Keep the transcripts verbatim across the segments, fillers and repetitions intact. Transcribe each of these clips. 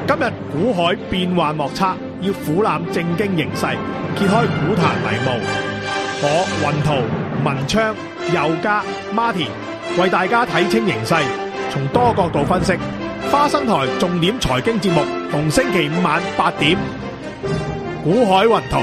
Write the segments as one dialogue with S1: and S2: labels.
S1: 今日股海變幻莫測，要俯瞰正經形勢，揭開股壇迷霧。我雲圖、文昌、佑嘉、Martin 為大家睇清形勢，從多角度分析。花生台重點財經節目，逢星期五晚八點，股海雲圖。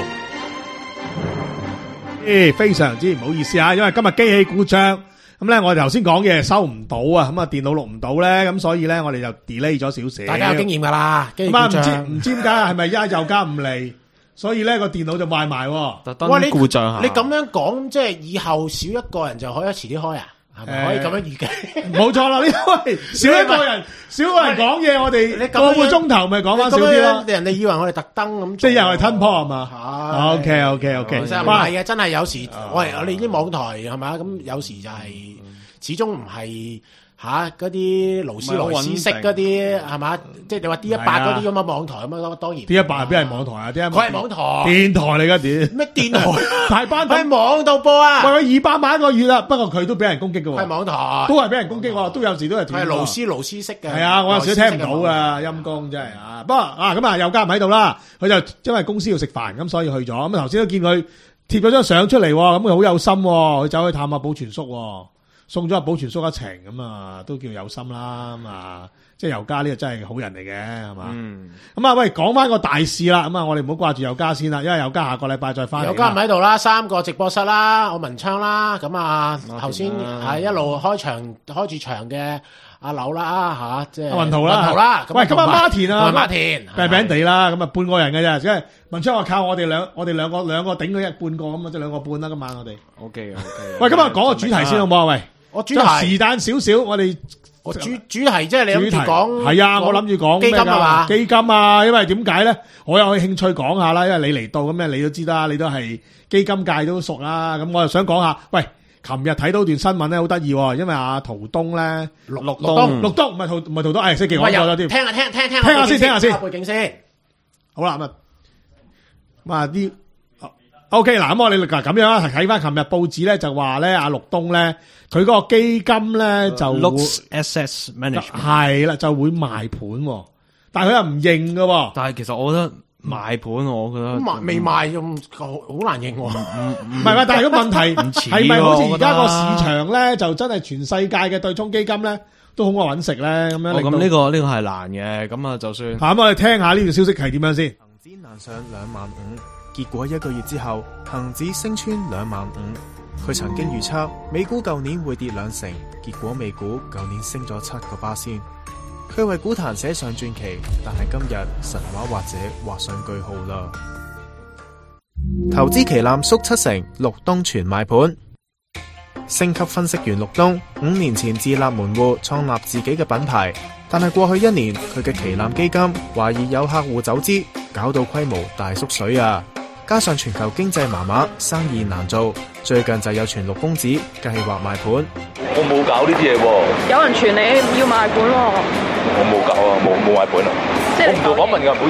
S1: 誒，非常之唔好意思啊，因為今日機器故障。咁咧，我哋頭先講嘢收唔到啊，咁啊電腦錄唔到咧，咁所以咧我哋就 delay 咗少少。
S2: 大家有經驗噶啦，
S1: 咁啊唔知唔知點解係咪一又加唔嚟，所以咧個電腦就壞埋。
S3: 特登故障下。
S2: 你咁樣講，即係以後少一個人就可以遲啲開啊？係咪可以咁樣預計？
S1: 冇錯啦，呢位少一個人，少個人講嘢，我哋個個鐘頭咪講翻少啲咯。
S2: 人哋以為我哋特登咁，
S1: 即係又係吞泡係嘛？
S2: 係。
S1: OK OK OK。
S2: 其實唔係嘅，真係有時我哋我哋啲網台係嘛，咁有時就係始終唔係吓嗰啲勞斯萊斯式嗰啲係嘛，即係你話 D 一百嗰啲咁嘅網台咁樣，當然
S1: D 一百係邊係網台啊？佢
S2: 係網台
S1: 電台嚟噶點？
S2: 咩電台？
S1: 大班
S2: 喺網度播啊！
S1: 喂喂，二百萬一個月啦，不過佢都俾人攻擊噶喎。
S2: 係網台，
S1: 都係俾人攻擊喎，都有時都係斷。
S2: 係勞斯勞斯式嘅。
S1: 係啊，我有時都聽唔到噶，陰公真係啊。不過啊，咁啊，又加唔喺度啦。佢就因為公司要食飯，咁所以去咗。咁頭先都見佢貼咗張相出嚟，咁佢好有心，佢走去探下保全叔。送咗阿保全叔一程咁啊，都叫有心啦咁啊，即係尤嘉呢個真係好人嚟嘅係嘛？嗯，咁啊喂，講翻個大事啦，咁啊我哋唔好掛住尤嘉先啦，因為尤嘉下個禮拜再翻嚟。
S2: 尤嘉唔喺度啦，三個直播室啦，我文昌啦，咁啊頭先係一路開場開住場嘅阿柳啦吓，即係
S1: 阿雲圖啦，
S2: 雲圖啦。
S1: 喂，咁阿 Martin 啊，
S2: 馬田
S1: 病病地啦，咁啊半個人嘅啫，即係文昌話靠我哋兩我哋兩個兩個頂佢一半個咁啊，即係兩個半啦今晚我哋。
S3: O K O K。
S1: 喂，咁啊講個主題先好唔好啊？喂。
S2: 我主題
S1: 是但少少，我哋
S2: 我主主題即係你諗住講
S1: 係啊，我諗住講
S2: 基金啊嘛，
S1: 基金啊，因為點解咧？我有興趣講下啦，因為你嚟到咁咧，你都知啦，你都係基金界都熟啦。咁我又想講下，喂，琴日睇到段新聞咧，好得意，因為阿陶東咧，
S2: 陸陸
S1: 東，陸東唔係陶唔係陶東，誒，識記我咗添。
S2: 聽下聽聽聽
S1: 聽下先，聽下先，
S2: 背景先。
S1: 好啦，咁啊，咁啊啲。O K 嗱，咁我哋嗱咁樣啊，睇翻琴日報紙咧就話咧阿陸東咧，佢嗰個基金咧就
S3: Lux Asset Management
S1: 係啦，就會賣盤，但係佢又唔認㗎。
S3: 但係其實我覺得賣盤，我覺得
S2: 賣未賣咁好難認。唔
S1: 唔係啊，但係個問題係咪好似而家個市場咧就真係全世界嘅對沖基金咧都好過搵食咧咁樣？
S3: 咁呢個呢個係難嘅，咁啊就算。
S1: 咁我哋聽下呢段消息係點樣先。
S4: 恒指難上兩萬五。結果一個月之後，恒指升穿兩萬五。佢曾經預測美股舊年會跌兩成，結果美股舊年升咗七個巴仙。佢為股壇寫上傳奇，但係今日神話或者畫上句號啦。投資旗艦縮七成，陸東全賣盤。星級分析員陸東五年前自立門戶，創立自己嘅品牌，但係過去一年佢嘅旗艦基金懷疑有客戶走資，搞到規模大縮水啊！加上全球經濟麻麻，生意難做，最近就有傳陸公子計劃賣盤。
S5: 我冇搞呢啲嘢喎。
S6: 有人傳你要賣盤喎。
S5: 我冇搞啊，冇冇賣盤啊。
S6: 即係
S5: 我唔做訪問㗎，唔好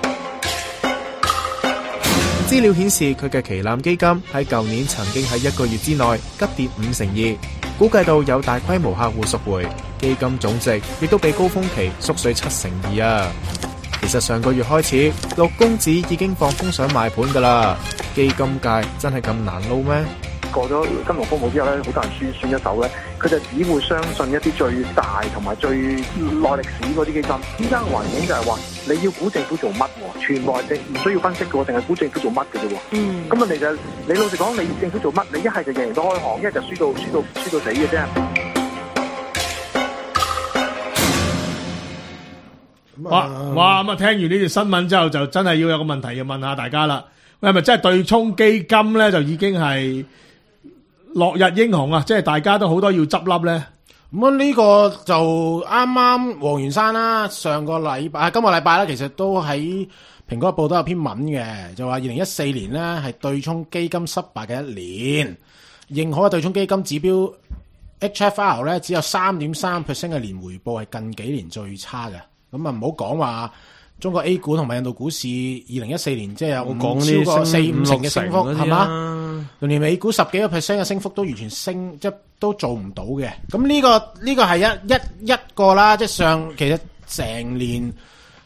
S5: 意思。
S4: 資料顯示佢嘅旗艦基金喺舊年曾經喺一個月之內急跌五成二，估計到有大規模客戶贖回，基金總值亦都比高峰期縮水七成二啊！其實上個月開始，陸公子已經放風想賣盤噶啦，基金界真係咁難撈咩？
S7: 過咗金融風暴之後咧，好多人輸輸一手咧，佢就只會相信一啲最大同埋最耐歷史嗰啲基金。依家嘅環境就係話，你要估政府做乜？全內政唔需要分析嘅，淨係估政府做乜嘅啫。嗯，咁問題就係，你老實講，你政府做乜？你一係就贏到開行，一係就輸到輸到輸到死嘅啫。
S1: 哇哇咁啊！聽完呢條新聞之後，就真係要有個問題要問下大家啦。喂，係咪真係對沖基金咧就已經係落日英雄啊？即係大家都好多要執笠咧。
S2: 咁啊呢個就啱啱黃元山啦，上個禮拜啊今個禮拜啦，其實都喺蘋果日報都有篇文嘅，就話二零一四年咧係對沖基金失敗嘅一年，認可嘅對沖基金指標 H F R 咧只有三點三 percent 嘅年回報係近幾年最差嘅。咁啊，唔好講話中國 A 股同埋印度股市二零一四年即係有超過四五成嘅升幅，係嘛？連美股十幾個 percent 嘅升幅都完全升，即係都做唔到嘅。咁呢個呢個係一一一個啦，即係上其實成年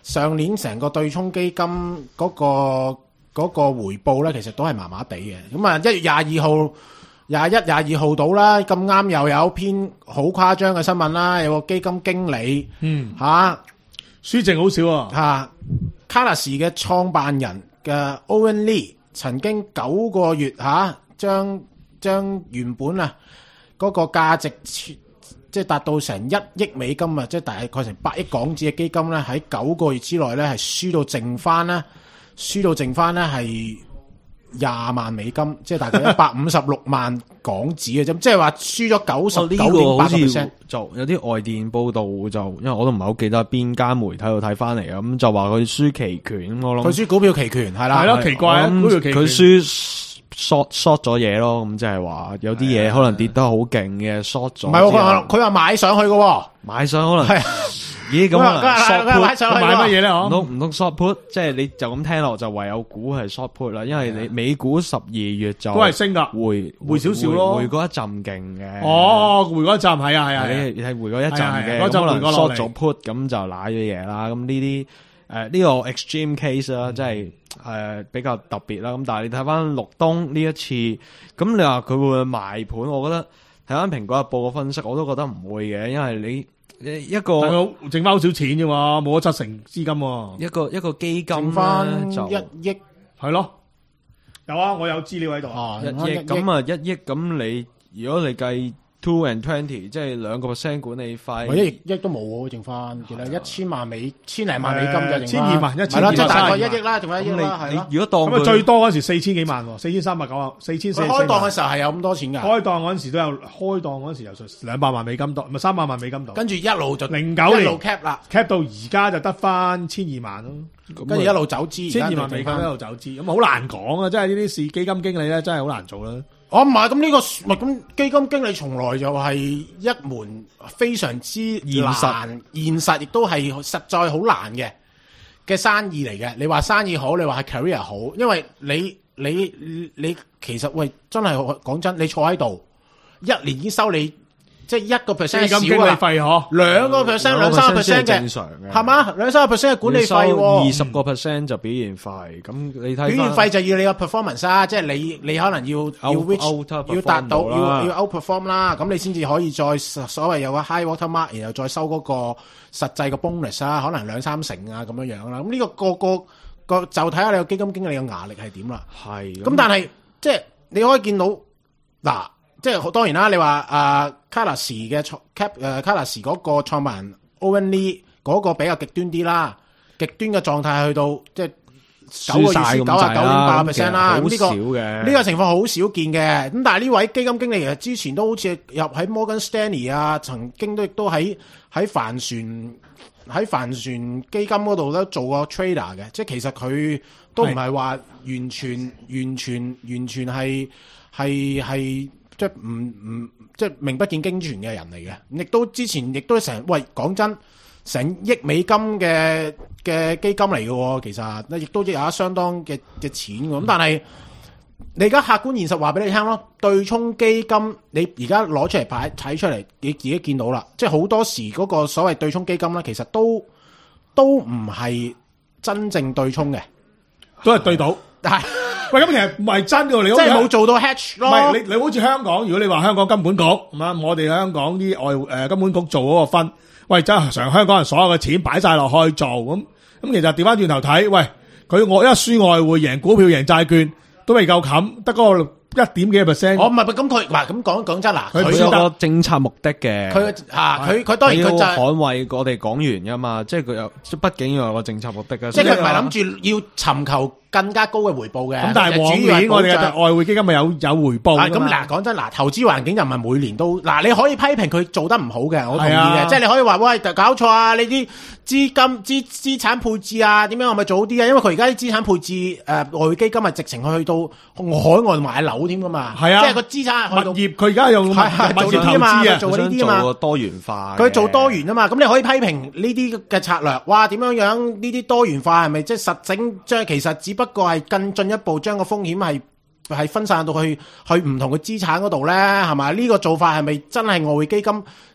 S2: 上年成個對沖基金嗰、個嗰、個回報咧，其實都係麻麻地嘅。咁啊，一月廿二號、廿一、廿二號到啦，咁啱又有篇好誇張嘅新聞啦，有個基金經理，
S1: 嗯
S2: 嚇
S1: 輸淨好少啊，
S2: 嚇卡納士嘅創辦人嘅 Owen Lee 曾經九個月嚇將將原本啊嗰、個價值即係達到成一億美金啊，即係大概成百億港紙嘅基金咧，喺九個月之內咧係輸到剩翻咧，輸到剩翻咧係廿萬美金，即係大概一百五十六萬港紙嘅啫，即係話輸咗九十九點八個 percent。
S3: 就有啲外電報道就，因為我都唔係好記得邊間媒體度睇翻嚟啊，咁就話佢輸期權，我諗
S2: 佢輸股票期權係啦，
S1: 係咯，奇怪啊，股票期權
S3: 佢輸 short short 咗嘢咯，咁即係話有啲嘢可能跌得好勁嘅 short 咗。
S2: 唔係喎，佢話佢話買上去嘅喎，
S3: 買上可能
S2: 係
S3: 咦咁啊 short
S2: 佢買
S3: put
S2: 上去
S1: 買乜嘢咧？
S3: 唔
S1: 嗬，
S3: 通唔通 short put，即係你就咁聽落就唯有估係 short put 啦，因為你美股十二月就
S1: 都係升㗎，
S3: 回
S1: 回少少咯
S3: 回嗰一陣勁嘅。
S1: 哦，回嗰一陣係啊係啊係啊，
S3: 你係回嗰一陣
S1: 係啊係
S3: 嘅，
S1: 啊嗰陣
S3: 咁可能
S1: 回過落嚟
S3: short 咗 put 咁就瀨咗嘢啦。咁呢啲誒呢個 extreme case 啦，即係誒比較特別啦。咁但係你睇翻陸東呢一次，咁你話佢會唔會賣盤？我覺得睇翻蘋果日報嘅分析，我都覺得唔會嘅，因為你一個
S1: 但係剩翻好少錢啫嘛，冇咗七成資金喎，
S3: 一個一個基金
S2: 剩翻
S3: 咧就
S2: 一億
S1: 係咯，有啊，我有資料喺度啊，
S2: 啊，
S3: 一億咁啊，一億咁你如果你計 two and twenty，即係兩個 percent 管理費，
S2: 我一億億都冇喎，剩翻記得一千萬美千零萬美金就剩
S1: 千二萬一千
S2: 係啦，即係大概一
S1: 千二萬
S2: 億啦，仲有一億
S3: 咁
S2: 啦，係啦。
S3: 你你如果當
S1: 咁啊
S3: 佢
S1: 最多嗰時四千幾萬喎，四千三百九啊，四千四
S2: 佢開檔嘅時候係有咁多錢㗎，
S1: 開檔嗰陣時都有，開檔嗰陣時有兩百萬美金度，唔係三百萬美金度，
S2: 跟住一路就
S1: 零九
S2: 一路
S1: 年
S2: cap 啦，
S1: cap 到而家就得翻千二萬咯，
S2: 跟住一路走資，
S1: 千二萬美金一
S2: 一
S1: 路走資，咁好難講啊！真係呢啲事基金經理咧，真係好難做啦。
S2: 我唔係咁呢個，唔係咁基金經理從來就係一門非常之難、現實，亦都係實在好難嘅嘅生意嚟嘅。你話生意好，你話係 career 好，因為你你你，你其實喂真係講真，你坐喺度一年已經收你即係一個 percent
S1: 基金經理
S2: 少啦，
S1: 費嗬，
S2: 兩個 percent 兩三個 percent
S3: 正
S2: 嘅，
S3: 常嘅
S2: 係嘛？兩三個 percent 嘅管理費喎，
S3: 二十個 percent 就表現費，咁你睇
S2: 表現費就要你個 performance 啦，即係你你可能要要
S3: Out-
S2: reach
S3: outperform
S2: 要達到
S3: 到啦
S2: 要要 outperform 啦，咁你先至可以再所謂有個 high water mark，然後再收嗰個實際嘅 bonus 啦，可能兩三成啊咁樣樣啦。咁呢個個個個就睇下你個基金經理嘅牙力係點啦。
S3: 係
S2: 咁但係即係你可以見到嗱，即係當然啦，你話啊卡納士嘅創 cap 誒卡納士嗰個創辦人 Owen Lee 嗰個比較極端啲啦，極端嘅狀態去到即係九個月輸九啊九點八 percent 啦，咁呢個呢個情況好少見嘅。咁但係呢位基金經理其實之前都好似入喺 Morgan Stanley 啊，曾經都亦都喺喺帆船喺帆船基金嗰度都做過 trader 嘅，即係其實佢都唔係話完全完全完全係係係即係唔唔即係名不見經傳嘅人嚟嘅。亦都之前亦都成喂講真。成億美金嘅嘅基金嚟嘅喎，其實亦都有相當嘅嘅錢喎。咁但係你而家客觀現實話俾你聽咯，對沖基金你而家攞出嚟擺睇出嚟，你自己見到啦。即係好多時嗰個所謂對沖基金咧，其實都都唔係真正對沖嘅，
S1: 都係對賭。
S2: 但係
S1: 喂，咁其實唔係真嘅，你
S2: 即係冇做到 hedge 咯。
S1: 唔係你你好似香港，如果你話香港金管局係嘛，我哋香港啲外誒、呃、金管局做嗰個分。喂，真係常香港人所有嘅錢擺晒落去做咁，咁其實調翻轉頭睇，喂，佢我一輸外匯贏股票贏債券都未夠冚，得嗰個一點幾個 percent。
S2: 我唔係咁佢嗱咁講講真嗱，
S3: 佢有個政策目的嘅。
S2: 佢啊佢佢當然佢就
S3: 係捍衛我哋港元噶嘛，即係佢有即係畢竟要有個政策目的嘅。
S2: 即係佢唔係諗住要尋求更加高嘅回報嘅。
S1: 咁但係往年我哋嘅外匯基金咪有有回報㗎嘛？
S2: 咁嗱，講真嗱，投資環境又唔係每年都嗱，你可以批評佢做得唔好嘅，我同意
S1: 係啊
S2: 嘅。即係你可以話喂搞錯啊，你啲資金資資產配置啊，點樣我咪做好啲啊？因為佢而家啲資產配置誒、呃、外匯基金係直情去到海外買樓添噶嘛。
S1: 係啊，
S2: 即係個資產去到
S1: 物業，佢而家用物業投資啊，
S2: 做呢啲啊嘛，
S3: 做多元化。
S2: 佢做多元啊嘛，咁你可以批評呢啲嘅策略，哇點樣樣呢啲多元化係咪即係實整？即係其實只不過係更進一步將個風險係係分散到去去唔同嘅資產嗰度咧，係咪？呢個做法係咪真係外匯基金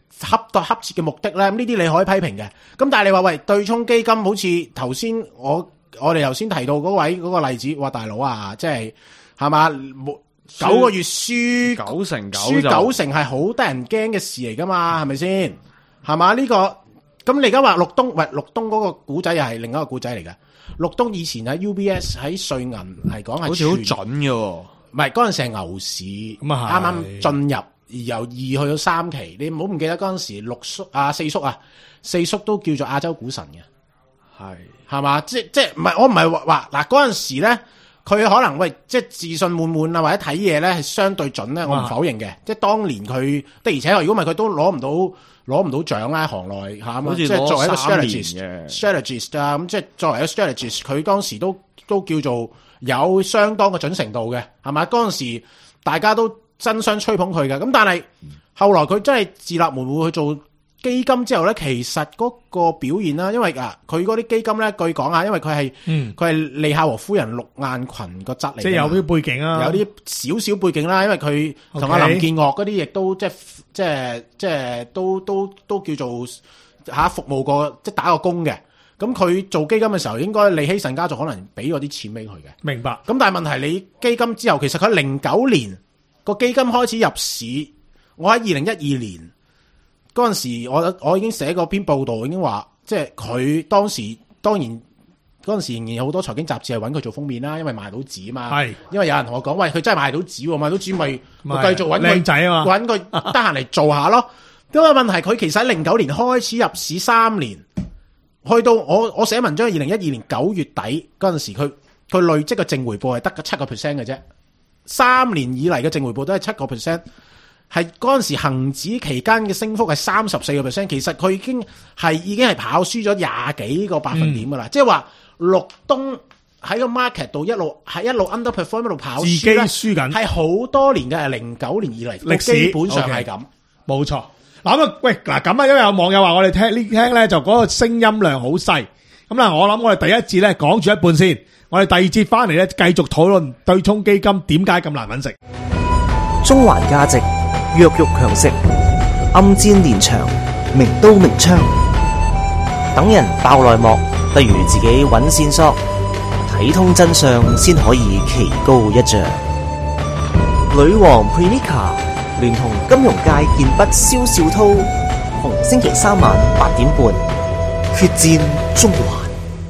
S2: 恰到恰切嘅目的咧，呢啲你可以批評嘅。咁但係你話喂對沖基金好似頭先我我哋頭先提到嗰位嗰個例子，哇大佬啊，即係係嘛九個月輸
S3: 九成九
S2: 輸九成係好得人驚嘅事嚟噶嘛，係咪先？係嘛呢個？咁你而家話陸東喂陸東嗰個古仔又係另一個古仔嚟嘅。陸東以前喺 U B S 喺瑞銀係講係
S3: 好似好準嘅喎，
S2: 唔係嗰陣時係牛市，
S1: 咁啊
S2: 啱啱進入。而由二去到三期，你唔好唔記得嗰陣時六叔啊四叔啊，四叔都叫做亞洲股神嘅，
S3: 係
S2: 係嘛？即即唔係我唔係話嗱嗰陣時咧，佢可能喂即自信滿滿啊，或者睇嘢咧係相對準咧，我唔否認嘅。即當年佢的而且確，如果唔係佢都攞唔到攞唔到獎啦，行內嚇嘛。即作為一個 strategist，strategist 啊，咁即作為一個 strategist，佢當時都都叫做有相當嘅準程度嘅，係嘛？嗰陣時大家都爭相吹捧佢嘅，咁但係後來佢真係自立門戶去做基金之後咧，其實嗰個表現啦，因為啊，佢嗰啲基金咧，據講啊，因為佢係佢係利孝和夫人陸雁群個質嚟，
S1: 即係有啲背景啊，
S2: 有啲少少背景啦，因為佢同阿林建岳嗰啲亦都即係即係即係都都都叫做嚇服務過，即係打過工嘅。咁佢做基金嘅時候，應該利希慎家族可能俾嗰啲錢俾佢嘅。
S1: 明白。
S2: 咁但係問題你基金之後，其實佢零九年。個基金開始入市，我喺二零一二年嗰陣時，我我已經寫過篇報道，已經話，即係佢當時當然嗰陣時仍然有好多財經雜誌係揾佢做封面啦，因為賣到紙嘛。係，因為有人同我講，喂，佢真係賣到紙，賣到紙咪繼續揾佢
S1: 靚仔啊嘛，
S2: 揾佢得閒嚟做下咯。咁啊問題，佢其實喺零九年開始入市三年，去到我我寫文章係二零一二年九月底嗰陣時，佢佢累積嘅淨回報係得個七個 percent 嘅啫。三年以嚟嘅淨回報都係七個 percent， 係嗰陣時恒指期間嘅升幅係三十四個 percent， 其實佢已經係已經係跑輸咗廿幾個百分點噶啦，即係話陸東喺個 market 度一路係一路 underperform 一路跑輸，
S1: 自己輸緊，
S2: 係好多年嘅，係零九年以嚟歷史基本上係咁，
S1: 冇錯。嗱咁啊，喂嗱咁啊，因為有網友話我哋聽呢聽咧就嗰個聲音量好細，咁嗱我諗我哋第一節咧講住一半先。我哋第二節翻嚟咧，繼續討論對沖基金點解咁難揾食。
S8: 中環價值，弱肉強食，暗箭連場，明刀明槍，等人爆內幕，不如自己揾線索，睇通真相先可以棋高一丈。女王 Prinika 聯同金融界健筆蕭少濤，逢星期三晚八點半，決戰中環。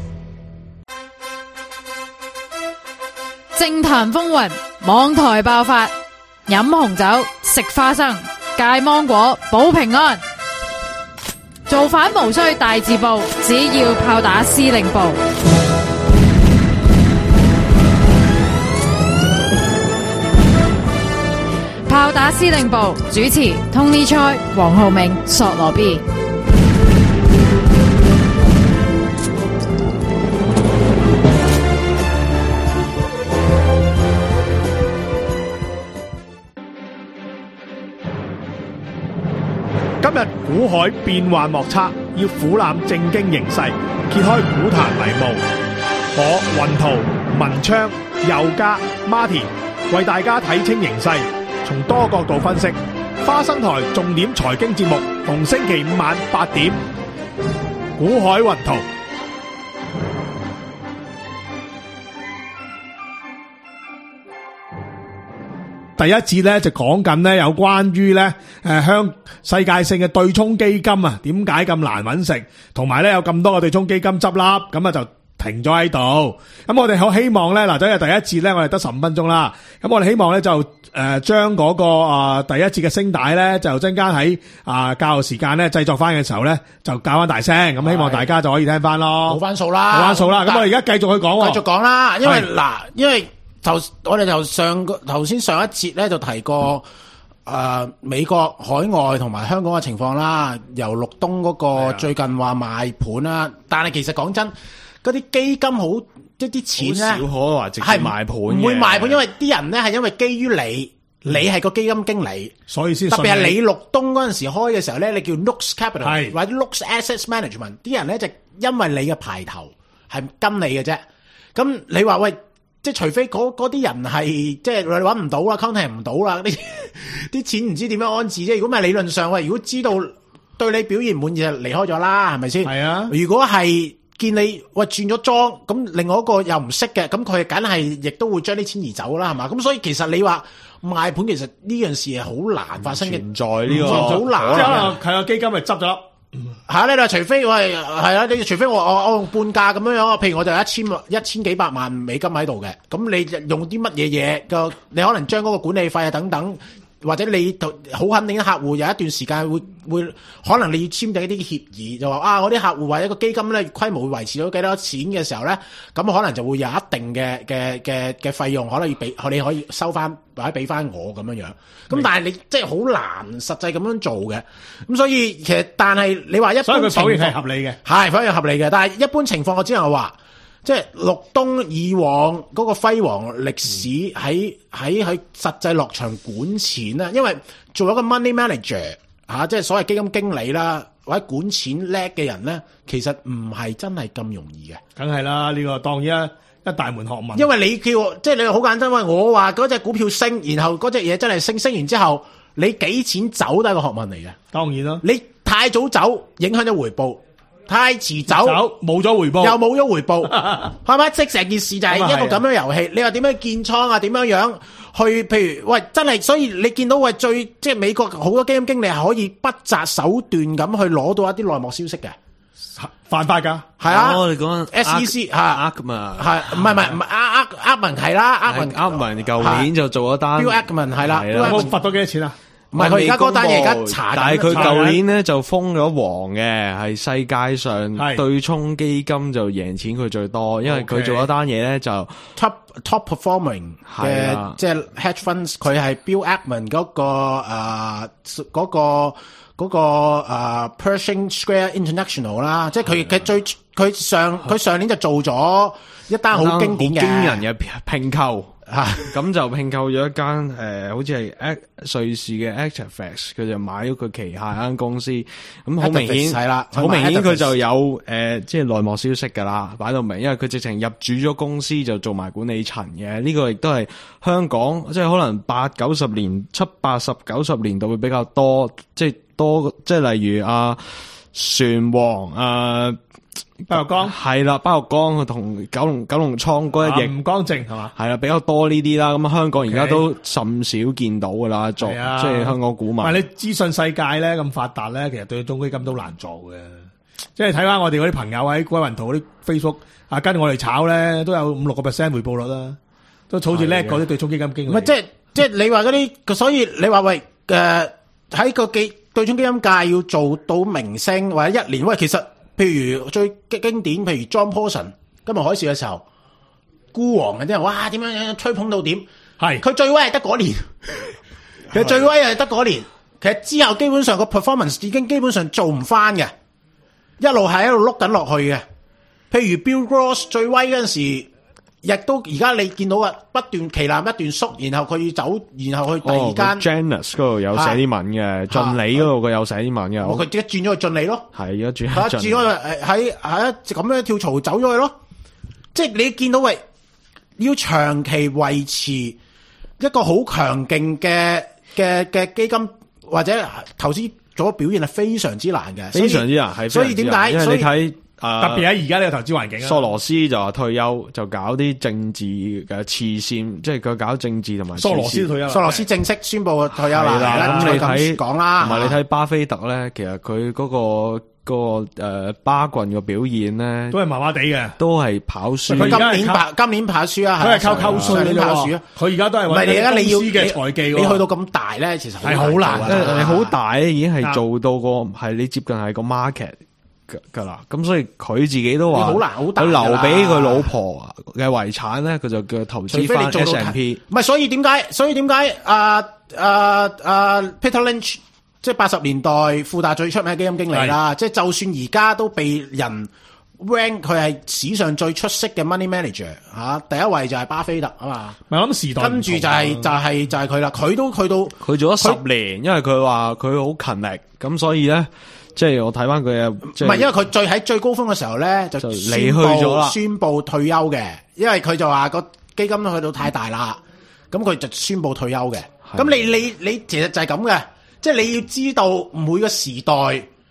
S9: 政壇風雲，網台爆發，飲紅酒，食花生，戒芒果，保平安。造反無需大字報，只要炮打司令部。炮打司令部主持 Tony Choi、黃浩銘、索羅 B。
S1: 今日股海變幻莫測，要俯瞰政經形勢，揭開股壇迷霧。我雲圖、文昌、佑嘉、Martin 為大家睇清形勢，從多角度分析。花生台重點財經節目，逢星期五晚八點。股海雲圖。第一節咧就講緊咧有關於咧誒向世界性嘅對沖基金啊，點解咁難揾食，同埋咧有咁多個對沖基金執笠，咁啊就停咗喺度。咁我哋好希望咧嗱，就係第一節咧，我哋得十五分鐘啦。咁我哋希望咧就誒將嗰個啊第一節嘅聲帶咧，就增加喺啊教學時間咧製作翻嘅時候咧，就教翻大聲。咁希望大家就可以聽翻咯。
S2: 冇翻數啦，
S1: 冇翻數啦。咁我哋而家繼續去講，
S2: 繼續講啦。因為嗱，因為頭我哋就上個頭先上一節咧就提過誒、呃、美國海外同埋香港嘅情況啦，由陸東嗰個最近話賣盤啦，但係其實講真，嗰啲基金好一啲錢咧，
S3: 好少可話直接賣盤嘅，
S2: 唔會賣盤，因為啲人咧係因為基於你，你係個基金經理，
S1: 所以先
S2: 特別係你陸東嗰陣時開嘅時候咧，你叫 Lux Capital 或者 Lux Assets Management， 啲人咧就因為你嘅牌頭係跟你嘅啫，咁你話喂？即係除非嗰嗰啲人係即係你揾唔到啦，contact唔到啦，啲啲錢唔知點樣安置啫。如果唔係理論上喂，如果知道對你表現滿意就離開咗啦，係咪先？
S1: 係啊。
S2: 如果係見你喂轉咗莊，咁另外一個又唔識嘅，咁佢梗係亦都會將啲錢移走啦，係嘛？咁所以其實你話賣盤，其實呢樣事係好難發生嘅，
S3: 存在呢個
S2: 好難，
S1: 即係可能係個基金咪執咗。
S2: 係啦，你話除非我係係啦，你除非我我我用半價咁樣樣，譬如我就有一千一千幾百萬美金喺度嘅，咁你用啲乜嘢嘢個？你可能將嗰個管理費啊等等，或者你好肯定嘅客戶有一段時間會會可能你要簽訂一啲協議，就話啊，我啲客戶或者個基金咧規模會維持到幾多錢嘅時候咧，咁可能就會有一定嘅嘅嘅嘅費用，可能要俾你可以收翻或者俾翻我咁樣樣。咁但係你即係好難實際咁樣做嘅。咁所以其實但係你話一般情況，所以佢否認係合理嘅，係否認合理嘅。但係一般情況我只能話，即係陸東以往嗰個輝煌歷史喺喺喺實際落場管錢啦，因為做一個 money manager 吓、啊，即係所謂基金經理啦，或者管錢叻嘅人咧，其實唔係真係咁容易嘅。
S1: 梗係啦，呢、這個當然一一大門學問。
S2: 因為你叫即係你好簡單，喂，我話嗰隻股票升，然後嗰隻嘢真係升，升完之後你幾錢走都係個學問嚟嘅。當然啦，你太早走影響咗回報。太遲走冇咗回報，又冇咗回報，係咪？即成件事就係一個咁樣遊戲。你話點樣建倉啊？點樣樣去？譬如喂，真係，所以你見到喂最即係美國好多基金經理係可以不擇手段咁去攞到一啲內幕消息嘅，犯法㗎。係啊，
S3: 我哋講
S2: S E C 嚇
S3: ，Ackman
S2: 係唔係唔係唔係阿阿文係啦，阿文
S3: 阿文舊年就做咗單
S2: Bill Ackman 係啦，
S1: 我罰咗幾多錢啊？
S2: 唔係佢而家嗰單嘢而家查緊，
S3: 但係佢舊年咧就封咗王嘅，係世界上對沖基金就贏錢佢最多，因為佢做咗單嘢咧就
S2: top top performing 嘅即係 hedge funds，佢係 Bill Ackman 嗰個誒嗰個嗰個誒 Pershing Square International 啦，即係佢嘅最佢上佢上年就做咗一單好經典嘅
S3: 驚人嘅併購。吓咁就併購咗一間誒、呃，好似係瑞士嘅 Activex， 佢就買咗佢旗下間公司，咁好明顯係啦，好明顯佢就有誒、呃，即係內幕消息噶啦，擺到明，因為佢直情入主咗公司就做埋管理層嘅，呢、這個亦都係香港即係可能八九十年、七八十九十年代會比較多，即係多，即係例如啊船王啊。
S1: 包玉剛
S3: 係啦，包玉剛佢同九龍九龍倉嗰一役
S1: 吳光正係嘛？
S3: 係啦，比較多呢啲啦。咁香港而家都甚少見到噶啦，做即係香港股民。
S1: 但係你資訊世界咧咁發達咧，其實對中基金都難做嘅。即係睇翻我哋嗰啲朋友喺鬼雲圖嗰啲 Facebook 啊，跟我哋炒咧都有五六個 percent 回報率啦，都好似叻過啲對沖基金經理。
S2: 唔係即係即係你話嗰啲，所以你話喂誒喺個基對沖基金界要做到明星或者一年，喂其實。譬如最經典，譬如 John Paulson 今日海嘯嘅時候，孤王嘅啲人哇點樣樣吹捧到點？係佢最威係得嗰年，其實最威係得嗰年。其實之後基本上個 performance 已經基本上做唔翻嘅，一路係一路碌緊落去嘅。譬如 Bill Gross 最威嗰陣時，亦都而家你見到啊，不斷旗艦一段縮，然後佢要走，然後去第二間。
S3: 哦 Janus 嗰度有寫啲文嘅，晉理嗰度佢有寫啲文嘅。
S2: 佢即刻轉咗去晉理咯。
S3: 係而家轉。
S2: 係轉咗誒喺喺咁樣跳槽走咗去咯。即係你見到喂，要長期維持一個好強勁嘅嘅嘅基金或者投資組表現係非常之難嘅。
S3: 非常之難係。
S2: 所以點解？
S3: 因為你睇。
S1: 特別喺而家呢個投資環境啊，
S3: 索羅斯就話退休，就搞啲政治嘅慈善，即係佢搞政治同埋。
S1: 索羅斯退休，
S2: 索羅斯正式宣布退休啦。
S3: 咁你睇
S2: 講啦，
S3: 同埋你睇巴菲特咧，其實佢嗰、嗰個、嗰個誒、呃、巴郡嘅表現咧，
S1: 都係麻麻地嘅，
S3: 都係跑輸。
S2: 佢今年跑今年跑輸啊，
S1: 佢係靠扣稅嘅啫。佢而家都係
S2: 唔係你而家你要
S1: 嘅財技，
S2: 你去到咁大咧，其實係好難。
S3: 你好大咧，已經係做到個係你接近係個 market。噶啦，咁所以佢自己都話，
S2: 好難好大。
S3: 佢留俾佢老婆嘅遺產咧，佢就叫投資翻 S and P。
S2: 唔係，所以點解？所以點解？啊啊啊 Peter Lynch 即係八十年代富達最出名嘅基金經理啦，即係就算而家都被人 rank 佢係史上最出色嘅 money manager 吓、啊，第一位就係巴菲特啊嘛。
S1: 咪諗時代，
S2: 跟住就係、是、就係、是、就係佢啦。佢都去到
S3: 佢做咗十年，因為佢話佢好勤力，咁所以咧。即係我睇翻佢嘅，唔係因
S2: 為佢最喺最高峰嘅時候咧，就
S3: 離去咗啦，
S2: 宣布退休嘅。因為佢就話個基金都去到太大啦，咁佢就宣布退休嘅。咁你你你其實就係咁嘅，即係你要知道每個時代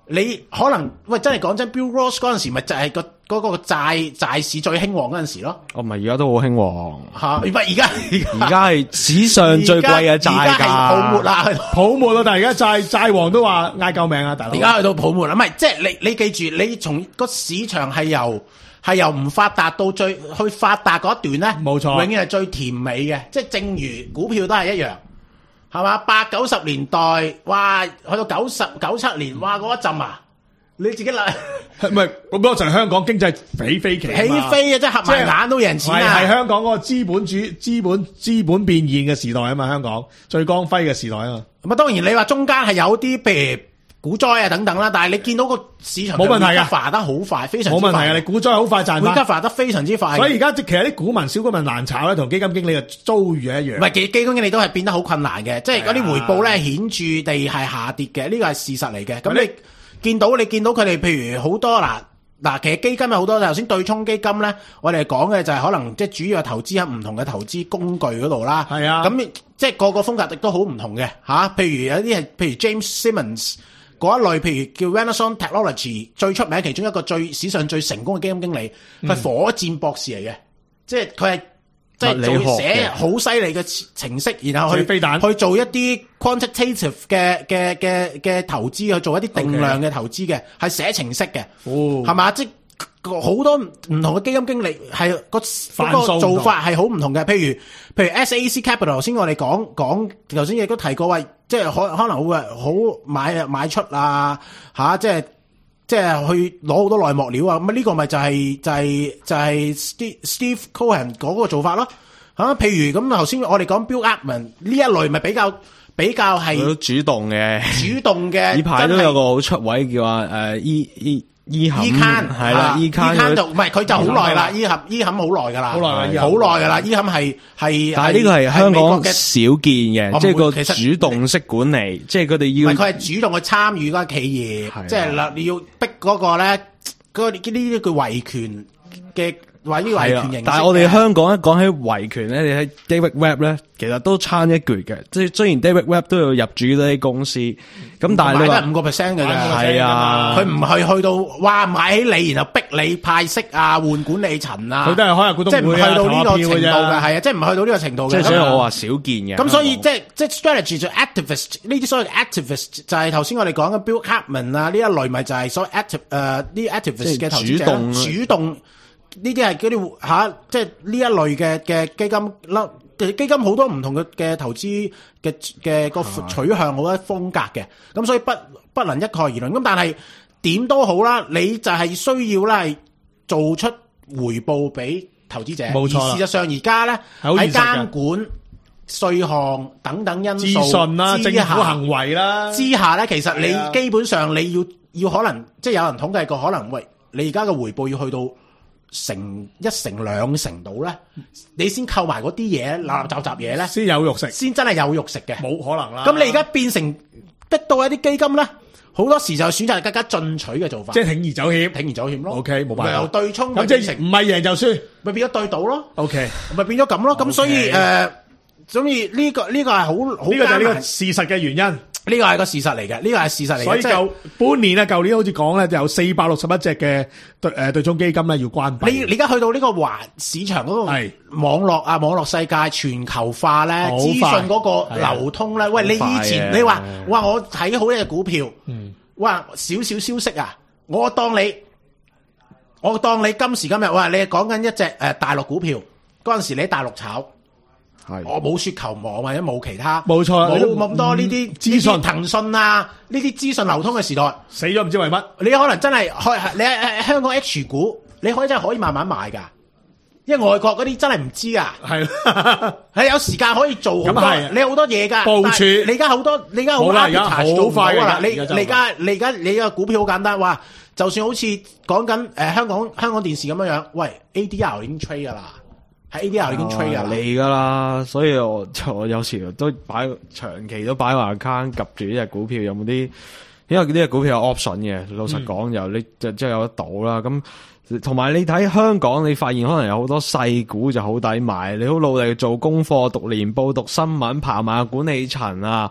S2: 你可能喂真係講真 ，Bill Ross 嗰陣時咪就係個嗰個債債市最興旺嗰陣時咯。
S3: 哦，唔係而家都好興旺
S2: 嚇，唔係而家
S3: 而家係史上最貴嘅債
S2: 而家係泡沫啦，
S1: 泡沫啦！但係而家債債王都話嗌救命啊，大佬！
S2: 而家去到泡沫啦，唔係即係你你記住，你從個市場係由係由唔發達到最去發達嗰一段咧，
S1: 冇錯，
S2: 永遠係最甜美嘅，即係正如股票都係一樣。係嘛？八九十年代，哇，去到九十九七年，哇，嗰一陣啊，你自己諗，
S1: 唔係咁嗰陣香港經濟起飛期，
S2: 起飛啊，即係合埋眼都贏錢啊！
S1: 係香港嗰個資本主資本資本變現嘅時代啊嘛，香港最光輝嘅時代啊嘛。
S2: 咁啊，當然你話中間係有啲譬如股災啊等等啦，但係你見到個市場
S1: 冇問題嘅
S2: ，recover得好快，非常之快。
S1: 冇問題啊！你股災好快賺翻
S2: recover 得非常之快。
S1: 所以而家其實啲股民、小股民難炒咧，同基金經理嘅遭遇係一樣。
S2: 唔係基基金經理都係變得好困難嘅，即係嗰啲回報咧顯著地係下跌嘅，呢個係事實嚟嘅。咁你見到你見到佢哋譬如好多嗱嗱，其實基金有好多頭先對沖基金咧，我哋講嘅就係可能即係主要係投資喺唔同嘅投資工具嗰度啦。
S1: 係啊，
S2: 咁即係個個風格亦都好唔同嘅嚇。譬如有啲係譬如 James Simmons。嗰一類，譬如叫 Renaissance Technology 最出名，其中一個最史上最成功嘅基金經理，佢係、嗯、火箭博士嚟嘅，即係佢係即係做寫好犀利嘅程式，然後去去做一啲 quantitative 嘅嘅嘅嘅投資，去做一啲定量嘅投資嘅，係、okay. 寫程式嘅，係嘛、哦？即係好多唔同嘅基金經理係個嗰個做法係好唔同嘅，譬如譬如 S A C Capital， 頭先我哋講講頭先亦都提過話。即係可可能會好買買出啊吓、啊，即係即係去攞好多內幕料啊！咁呢個咪就係、是、就係、是、就係、是、Steve Steve Cohen 嗰個做法咯吓、啊。譬如咁頭先我哋講 Bill Ackman 呢一類咪比較比較係
S3: 主動嘅，
S2: 主動嘅。呢
S3: 排都有個好出位叫話誒 E E。伊坎係啦，伊坎
S2: 就唔係佢就好耐啦，伊坎伊坎好耐噶啦，好耐好耐噶啦，伊坎係係。
S3: 但係呢個係香港少見嘅，即係個主動式管理，即係佢哋要。
S2: 唔係佢係主動去參與嗰個企業，即係嗱你要逼嗰個咧，嗰個呢啲叫維權嘅。話呢個維權形式，
S3: 但係我哋香港一講起維權咧，你睇 David Webb 咧，其實都差一橛嘅。即係雖然 David Webb 都要入主呢啲公司，咁但係你話
S2: 五個 percent 嘅啫，
S3: 係啊，
S2: 佢唔係去到哇買起你，然後逼你派息啊，換管理層啊，
S1: 佢都係開下股東會啊，
S2: 即係唔去到呢個程度嘅，係啊，即係唔去到呢個程度嘅。
S3: 即係所以我話少見嘅。
S2: 咁所以即係即係 strategy 就 activist 呢啲所謂 activist 就係頭先我哋講嘅 Bill Ackman 啊呢一類咪就係所謂 active 誒啲 activist 嘅投資者主動。呢啲係嗰啲吓，即係呢一類嘅嘅基金啦，基金好多唔同嘅嘅投資嘅嘅個取向好多風格嘅，咁所以不不能一概而論。咁但係點都好啦，你就係需要咧做出回報俾投資者。冇錯。而事實上而家咧喺監管、稅項等等因素、
S1: 資訊啦、政府行為啦
S2: 之下咧，其實你基本上你要要可能即係有人統計過，可能喂你而家嘅回報要去到。成一成兩成度咧，你先扣埋嗰啲嘢，垃垃雜雜嘢咧，
S1: 先有肉食，
S2: 先真係有肉食嘅，
S1: 冇可能啦。
S2: 咁你而家變成逼到一啲基金咧，好多時就選擇更加進取嘅做法，
S1: 即係鋌而走險，
S2: 鋌而走險咯。
S1: O K，冇辦法，
S2: 由對沖
S1: 咁即係唔係贏就輸，
S2: 咪變咗對賭咯。
S1: O K，
S2: 咪變咗咁咯。咁所以誒，所以呢個呢個係好好，
S1: 呢個就係呢個事實嘅原因。
S2: 呢個係個事實嚟嘅，呢個係事實嚟嘅。
S1: 所以舊半年啊，舊年好似講咧，就有四百六十一隻嘅對誒對沖基金咧要關閉。
S2: 你你而家去到呢個環市場嗰個網絡啊，網絡世界全球化咧，資訊嗰個流通咧，喂，你以前你話哇，我睇好一隻股票，嗯，哇，少少消息啊，我當你我當你今時今日哇，你係講緊一隻誒大陸股票，嗰陣時你喺大陸炒。我冇雪球網或者冇其他，
S1: 冇錯，
S2: 冇咁多呢啲資訊，騰訊啊呢啲資訊流通嘅時代，
S1: 死咗唔知為乜。
S2: 你可能真係開你喺香港 H 股，你可以真係可以慢慢買噶，因為外國嗰啲真係唔知噶，係係有時間可以做好多，你有好多嘢噶部署。你而家好多，你而家好快好快噶啦。你你而家你而家你個股票好簡單，哇！就算好似講緊誒香港香港電視咁樣樣，喂 A D R 已經 trade 噶啦。喺 A D R 已經 trade 噶
S3: 嚟噶啦，所以我我有時都擺長期都擺個 account 及住呢隻股票，有冇啲？因為呢隻股票有 option 嘅，老實講又你就即係有得賭啦。咁同埋你睇香港，你發現可能有好多細股就好抵買，你好努力做功課、讀年報、讀新聞、爬埋管理層啊，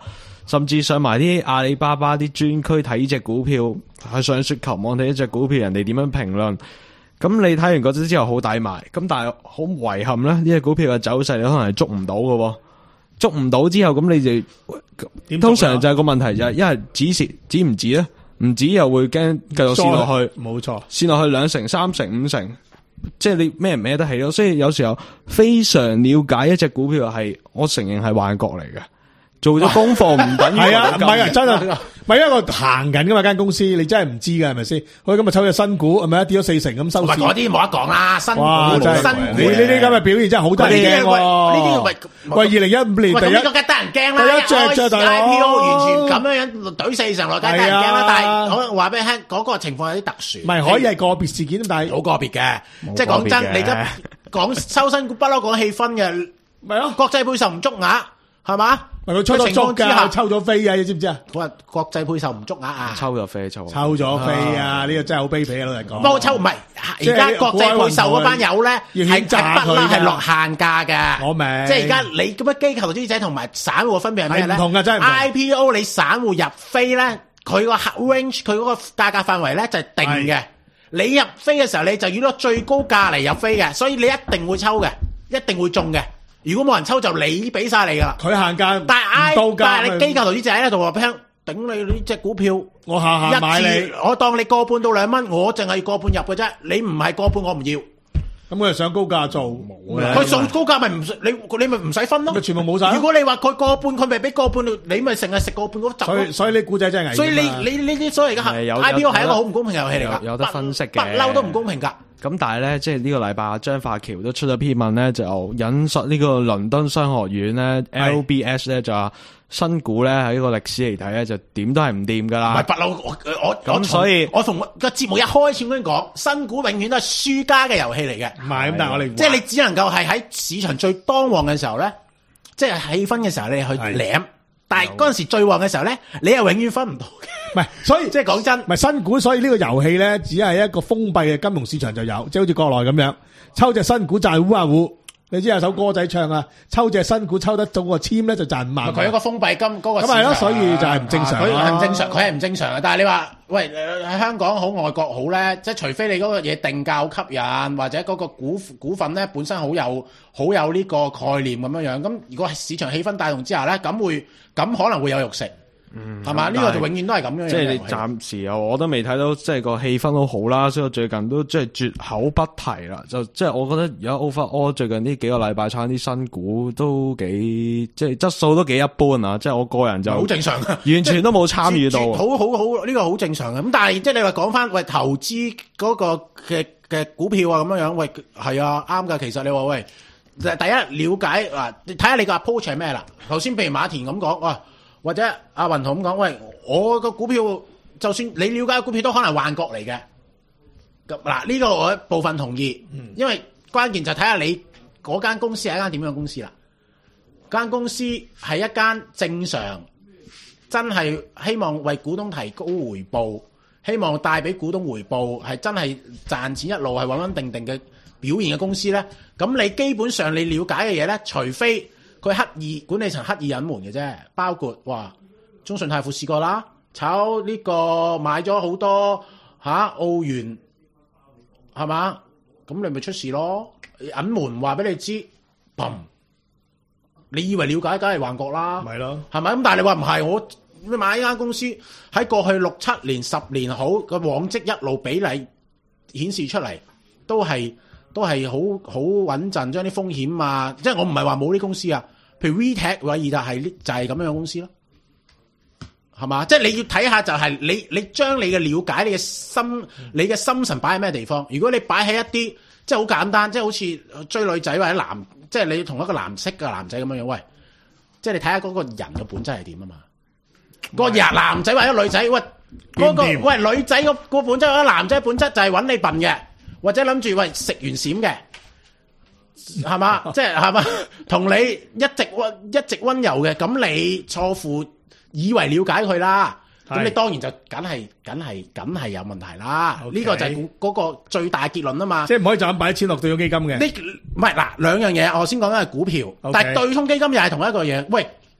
S3: 甚至上埋啲阿里巴巴啲專區睇呢隻股票，係上雪球網睇呢隻股票，人哋點樣評論。咁你睇完嗰隻之後好抵買，咁但係好遺憾咧，呢隻股票嘅走勢你可能係捉唔到嘅，捉唔到之後咁你就通常就係個問題就係一係止蝕止唔止咧，唔止又會驚繼續試落去，
S1: 冇錯，
S3: 試落去兩成、三成、五成，即係你孭唔孭得起咯。所以有時候非常了解一隻股票係，我承認係幻覺嚟嘅。做咗功課唔等於
S1: 係啊，唔係啊，真係，唔係一個行緊噶嘛間公司，你真係唔知噶係咪先？佢今日抽隻新股係咪跌咗四成咁收市？
S2: 嗰啲冇得講啦，新股
S1: 哇，真係
S2: 新股，
S1: 你呢啲咁嘅表現真係好得人驚喎！
S2: 呢啲喂
S1: 喂，二零一五年第一，
S2: 咁呢個梗係得人驚啦！
S1: 第一隻隻大佬
S2: I P O 完全咁樣樣懟四成落，梗係得人驚啦！
S1: 係啊
S2: 但係我話俾你聽，嗰個情況有啲特殊，
S1: 唔係可以係個別事件，但係
S2: 好個別嘅，即係講真，你而家講收新股不嬲講氣氛嘅，
S1: 咪咯，
S2: 國際配售唔足額係嘛？
S1: 咪佢抽咗足㗎，抽咗飛啊！你知唔知啊？
S2: 嗰日國際配售唔足額啊，
S3: 抽咗飛，抽
S1: 抽咗飛啊！呢個真係好卑鄙啊！老實講，
S2: 不過抽唔係而家國際配售嗰班友咧，係係不嬲係落限價嘅。
S1: 我明，
S2: 即係而家你咁樣機構投資者同埋散戶嘅分別係咩咧？
S1: 唔同嘅真係唔同。
S2: I P O 你散戶入飛咧，佢個 range 佢嗰個價格範圍咧就係定嘅。你入飛嘅時候你就要攞最高價嚟入飛嘅，所以你一定會抽嘅，一定會中嘅。如果冇人抽就你俾晒你噶啦，
S1: 佢限價，
S2: 但係
S1: 到價，
S2: 但係你機構投資者喺度話俾頂你呢隻股票，
S1: 我下下買你，
S2: 我當你個半到兩蚊，我淨係個半入嘅啫，你唔係個半我唔要。
S1: 咁佢就上高價做，
S2: 佢送高價咪唔你你咪唔使分咯，
S1: 咪全部冇晒。
S2: 如果你話佢個半，佢咪俾個半，你咪成日食個半嗰集。
S1: 所以所以呢古仔真係危險。
S2: 所以你你呢啲所謂而家 I P O 係一個好唔公平嘅遊戲嚟㗎，
S3: 有得分析嘅，
S2: 不嬲都唔公平㗎。
S3: 咁但係咧，即係呢個禮拜張化橋都出咗篇文咧，就引述呢個倫敦商學院咧 L B S 咧就話新股咧喺呢個歷史嚟睇咧就點都係唔掂噶啦。
S2: 唔係不嬲，我我
S3: 咁所以
S2: 我同個節目一開始已經講，新股永遠都係輸家嘅遊戲嚟嘅。
S1: 唔係咁，但係我哋
S2: 即係你只能夠係喺市場最當旺嘅時候咧，即係氣氛嘅時候你去舐，但係嗰陣時最旺嘅時候咧，你又永遠分唔到嘅。
S1: 唔係，所以
S2: 即係講真，
S1: 唔係新股，所以呢個遊戲咧，只係一個封閉嘅金融市場就有，即係好似國內咁樣，抽隻新股賺烏啊戶。你知有首歌仔唱啊，抽隻新股抽得到個簽咧就賺五萬。
S2: 佢有個封閉金嗰個。
S1: 咁係咯，所以就係唔正常。
S2: 佢係唔正常，佢係唔正常嘅。但係你話喂喺香港好，外國好咧，即係除非你嗰個嘢定價好吸引，或者嗰個股股份咧本身好有好有呢個概念咁樣樣。咁如果係市場氣氛帶動之下咧，咁會咁可能會有肉食。嗯，係嘛？呢個就永遠都係咁樣。
S3: 即係你暫時又我都未睇到，即係個氣氛都好啦。所以我最近都即係絕口不提啦。就即係我覺得而家 overall 最近呢幾個禮拜炒啲新股都幾即係質素都幾一般啊。即係我個人就
S2: 好正常，
S3: 完全都冇參與到。
S2: 好好好，呢個好正常嘅。咁但係即係你話講翻喂投資嗰個嘅嘅股票啊咁樣樣，喂係啊啱㗎。其實你話喂第一了解嗱，你睇下你個 approach 係咩啦？頭先譬如馬田咁講哇。或者阿雲同咁講，喂，我個股票就算你了解股票都可能幻覺嚟嘅。咁嗱，呢個我部分同意，嗯、因為關鍵就睇下你嗰間公司係一間點樣公司啦。間公司係一間正常，真係希望為股東提高回報，希望帶俾股東回報，係真係賺錢一路係穩穩定定嘅表現嘅公司咧。咁你基本上你了解嘅嘢咧，除非佢刻意管理層刻意隱瞞嘅啫，包括話中信泰富試過啦，炒呢個買咗好多嚇、啊、澳元，係嘛？咁你咪出事咯，隱瞞話俾你知，砰！你以為了解，梗係幻覺啦，
S1: 咪咯，
S2: 係咪？咁但係你話唔係，我買呢間公司喺過去六七年、十年好個往績一路比例顯示出嚟，都係都係好好穩陣，將啲風險啊，即係我唔係話冇啲公司啊。譬如 VTech 偉易達係就係咁樣嘅公司咯，係嘛？即係你要睇下就係你你將你嘅了解、你嘅心、你嘅心神擺喺咩地方？如果你擺喺一啲即係好簡單，即係好似追女仔或者男，即係你同一個藍色嘅男仔咁樣樣，喂，即係你睇下嗰個人嘅本質係點啊嘛？個人男仔或者女仔，喂，嗰個喂女仔個個本質或者男仔本質就係揾你笨嘅，或者諗住喂食完閃嘅。係嘛，即係係嘛，同你一直溫一直溫柔嘅，咁你錯付以為了解佢啦，咁你當然就梗係梗係梗係有問題啦。呢、okay. 個就係嗰個最大結論啊嘛。
S1: 即係唔可以就咁擺錢落對沖基金嘅。
S2: 呢唔係嗱兩樣嘢，我先講緊係股票，okay. 但係對沖基金又係同一個嘢。喂，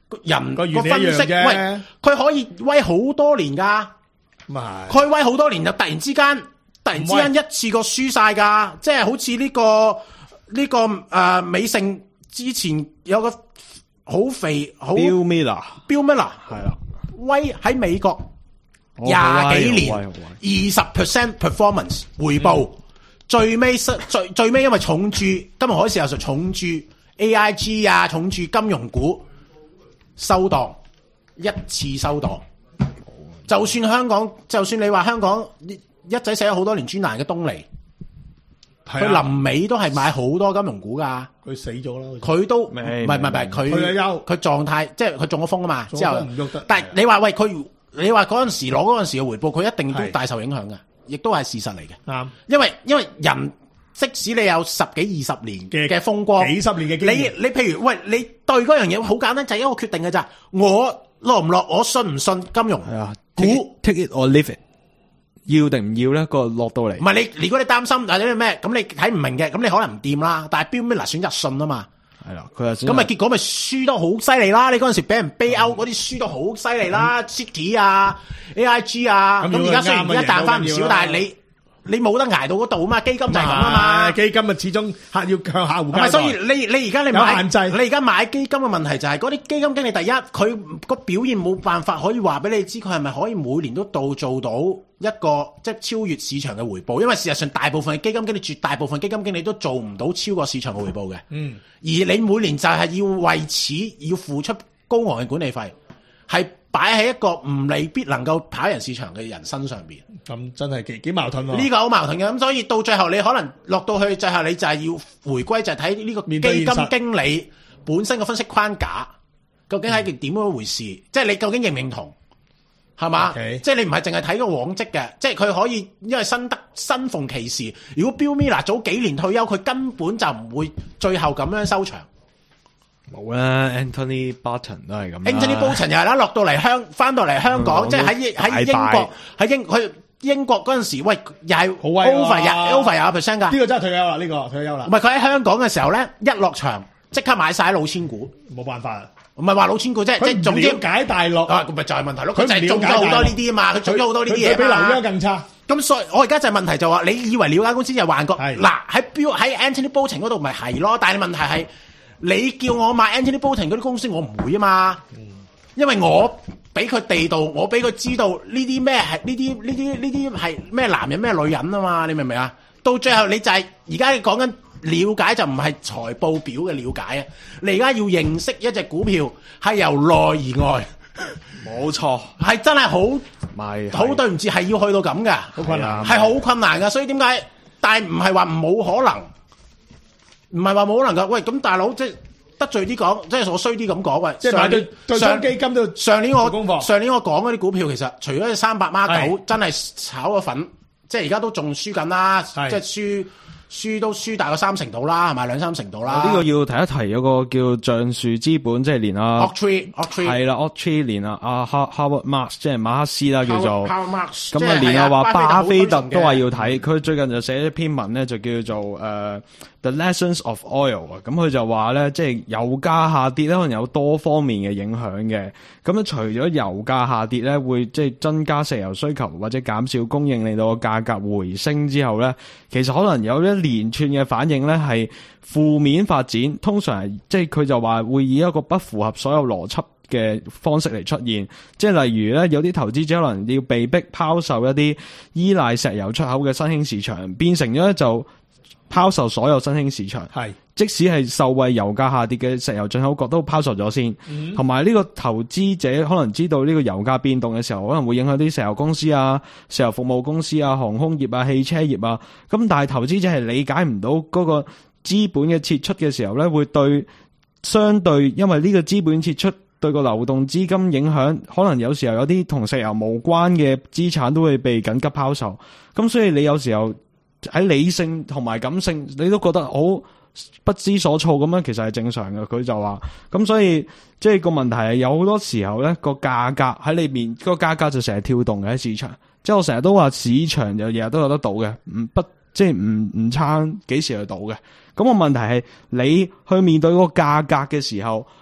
S2: 人
S1: 個
S2: 個分析，
S1: 原理一樣啫
S2: 喂，佢可以威好多年噶，
S1: 咁啊
S2: 佢威好多年就突然之間，突然之間一次過輸晒噶，即係好似呢、這個呢、這個誒、呃、美勝之前有個好肥好
S3: Bill Miller
S2: Bill Miller
S3: 係啦，
S2: 威喺美國
S3: 哦
S2: 廿幾年
S3: 好威好威好
S2: 二十 percent performance 回報，
S3: 嗯、
S2: 最尾失最最尾因為重注金融海嘯又就重注 A I G 啊，重注金融股收檔一次收檔，就算香港就算你話香港一仔寫咗好多年專欄嘅東尼，佢臨尾都係買好多金融股噶，
S1: 佢死咗啦，
S2: 佢都唔
S3: 係
S2: 係唔係唔係佢
S1: 佢休
S2: 佢狀態即係佢中咗風啊嘛，之後
S1: 唔喐得，
S2: 但係你話喂佢。你話嗰陣時攞嗰陣時嘅回報，佢一定都大受影響嘅，亦都係事實嚟嘅。
S1: 啱，
S2: 因為因為人即使你有十幾二十年嘅嘅風光，
S1: 幾十年嘅經驗，
S2: 你你譬如喂，你對嗰樣嘢好簡單，就係一個決定嘅咋。我落唔落，我信唔信金融
S3: 係啊
S2: 股
S3: take it or leave it，要定唔要咧？個落到嚟，
S2: 唔係你，如果你擔心或者咩，咁你睇唔明嘅，咁你可能唔掂啦。但係 Bill Miller選擇信啊嘛。
S3: 係啦，佢
S2: 咁咪結果咪輸得好犀利啦！你嗰陣時俾人 bail out 嗰啲輸得好犀利啦 ，City 啊 ，A I G 啊，咁而家雖然而家彈翻唔少，但係你你冇得捱到嗰度啊嘛，基金就係咁啊嘛，
S1: 基金啊始終客要向客戶交代。
S2: 係，所以你你而家你買
S1: 有限制，
S2: 你而家買基金嘅問題就係嗰啲基金經理第一，佢個表現冇辦法可以話俾你知，佢係咪可以每年都到做到一個即係超越市場嘅回報？因為事實上大部分嘅基金經理，絕大部分基金經理都做唔到超過市場嘅回報嘅。嗯，而你每年就係要為此要付出高昂嘅管理費，係擺喺一個唔未必能夠跑贏市場嘅人身上邊。
S1: 咁真係幾幾矛盾喎。
S2: 呢個好矛盾嘅，咁所以到最後你可能落到去最後你就係要回歸，就係睇呢個基金經理本身嘅分析框架究竟係件點樣回事，嗯、即係你究竟認唔認同？係嘛？Okay. 即係你唔係淨係睇個往績嘅，即係佢可以因為新得新逢其時。如果 Bill Miller 早幾年退休，佢根本就唔會最後咁樣收場。
S3: 冇啦 ，Anthony Barton 都係咁。
S2: Anthony Barton 又係啦，落到嚟香，翻到嚟香港，嗯、即係喺喺英國，喺英佢英國嗰陣時，喂又係好 over 廿 over 廿 percent 㗎。
S1: 呢個真係退休啦，呢、呢個退休啦。
S2: 唔係佢喺香港嘅時候咧，一落場即刻買晒老千股，
S1: 冇辦法。
S2: 唔係話老千股啫，即係總之
S1: 解大陸
S2: 啊，咁咪就係問題咯。佢就係做咗好多呢啲啊嘛，佢做咗好多呢啲嘢。
S1: 佢比劉央更差。
S2: 咁所以，我而家就係問題就話，你以為了間公司就幻覺？嗱喺標喺 Anthony Bolton 嗰度咪係咯，但係問題係你叫我買 Anthony Bolton 嗰啲公司，我唔會啊嘛。因為我俾佢地道，我俾佢知道呢啲咩係呢啲呢啲呢啲係咩男人咩女人啊嘛，你明唔明啊？到最後你就係而家講緊。了解就唔係財報表嘅了解啊！你而家要認識一隻股票係由內而外，
S3: 冇錯，
S2: 係真係好，好對唔住，係要去到咁噶，好困難，係好困難噶。所以點解？但係唔係話冇可能，唔係話冇可能噶。喂，咁大佬即係得罪啲講，即係我衰啲咁講喂，
S1: 即係買對對沖基金都
S2: 上年我上年我講嗰啲股票，其實除咗三百孖九真係炒咗粉，即係而家都仲輸緊啦，即係輸。輸都輸大過三成度啦，係咪兩三成度啦？
S3: 呢個要提一提，有個叫橡樹資本，即係連啊
S2: Oaktree Oaktree 係
S3: 啦 Oaktree 連啊阿 Howard Marks 即係馬克思啦叫做
S2: Howard Marks
S3: 咁啊，連啊話巴菲特都話要睇，佢最近就寫咗篇文咧，就叫做誒、uh, The Lessons of Oil 啊。咁佢就話咧，即係油價下跌咧，可能有多方面嘅影響嘅。咁咧，除咗油價下跌咧，會即係增加石油需求或者減少供應，令到個價格回升之後咧，其實可能有一連串嘅反應咧係負面發展，通常係即係佢就話會以一個不符合所有邏輯嘅方式嚟出現，即係例如咧有啲投資者可能要被逼拋售一啲依賴石油出口嘅新興市場，變成咗就拋售所有新興市場，係即使係受惠油價下跌嘅石油進口國都拋售咗先，同埋呢個投資者可能知道呢個油價變動嘅時候，可能會影響啲石油公司啊、石油服務公司啊、航空業啊、汽車業啊，咁但係投資者係理解唔到嗰個資本嘅撤出嘅時候咧，會對相對因為呢個資本撤出對個流動資金影響，可能有時候有啲同石油無關嘅資產都會被緊急拋售，咁所以你有時候喺理性同埋感性，你都覺得好不知所措咁樣，其實係正常嘅。佢就話，咁所以即係個問題係有好多時候咧，個價格喺裏面，個價格就成日跳動嘅喺市場。即係我成日都話市場就日日都有得到嘅，唔不即係唔唔差幾時去到嘅。咁個問題係你去面對個價格嘅時候，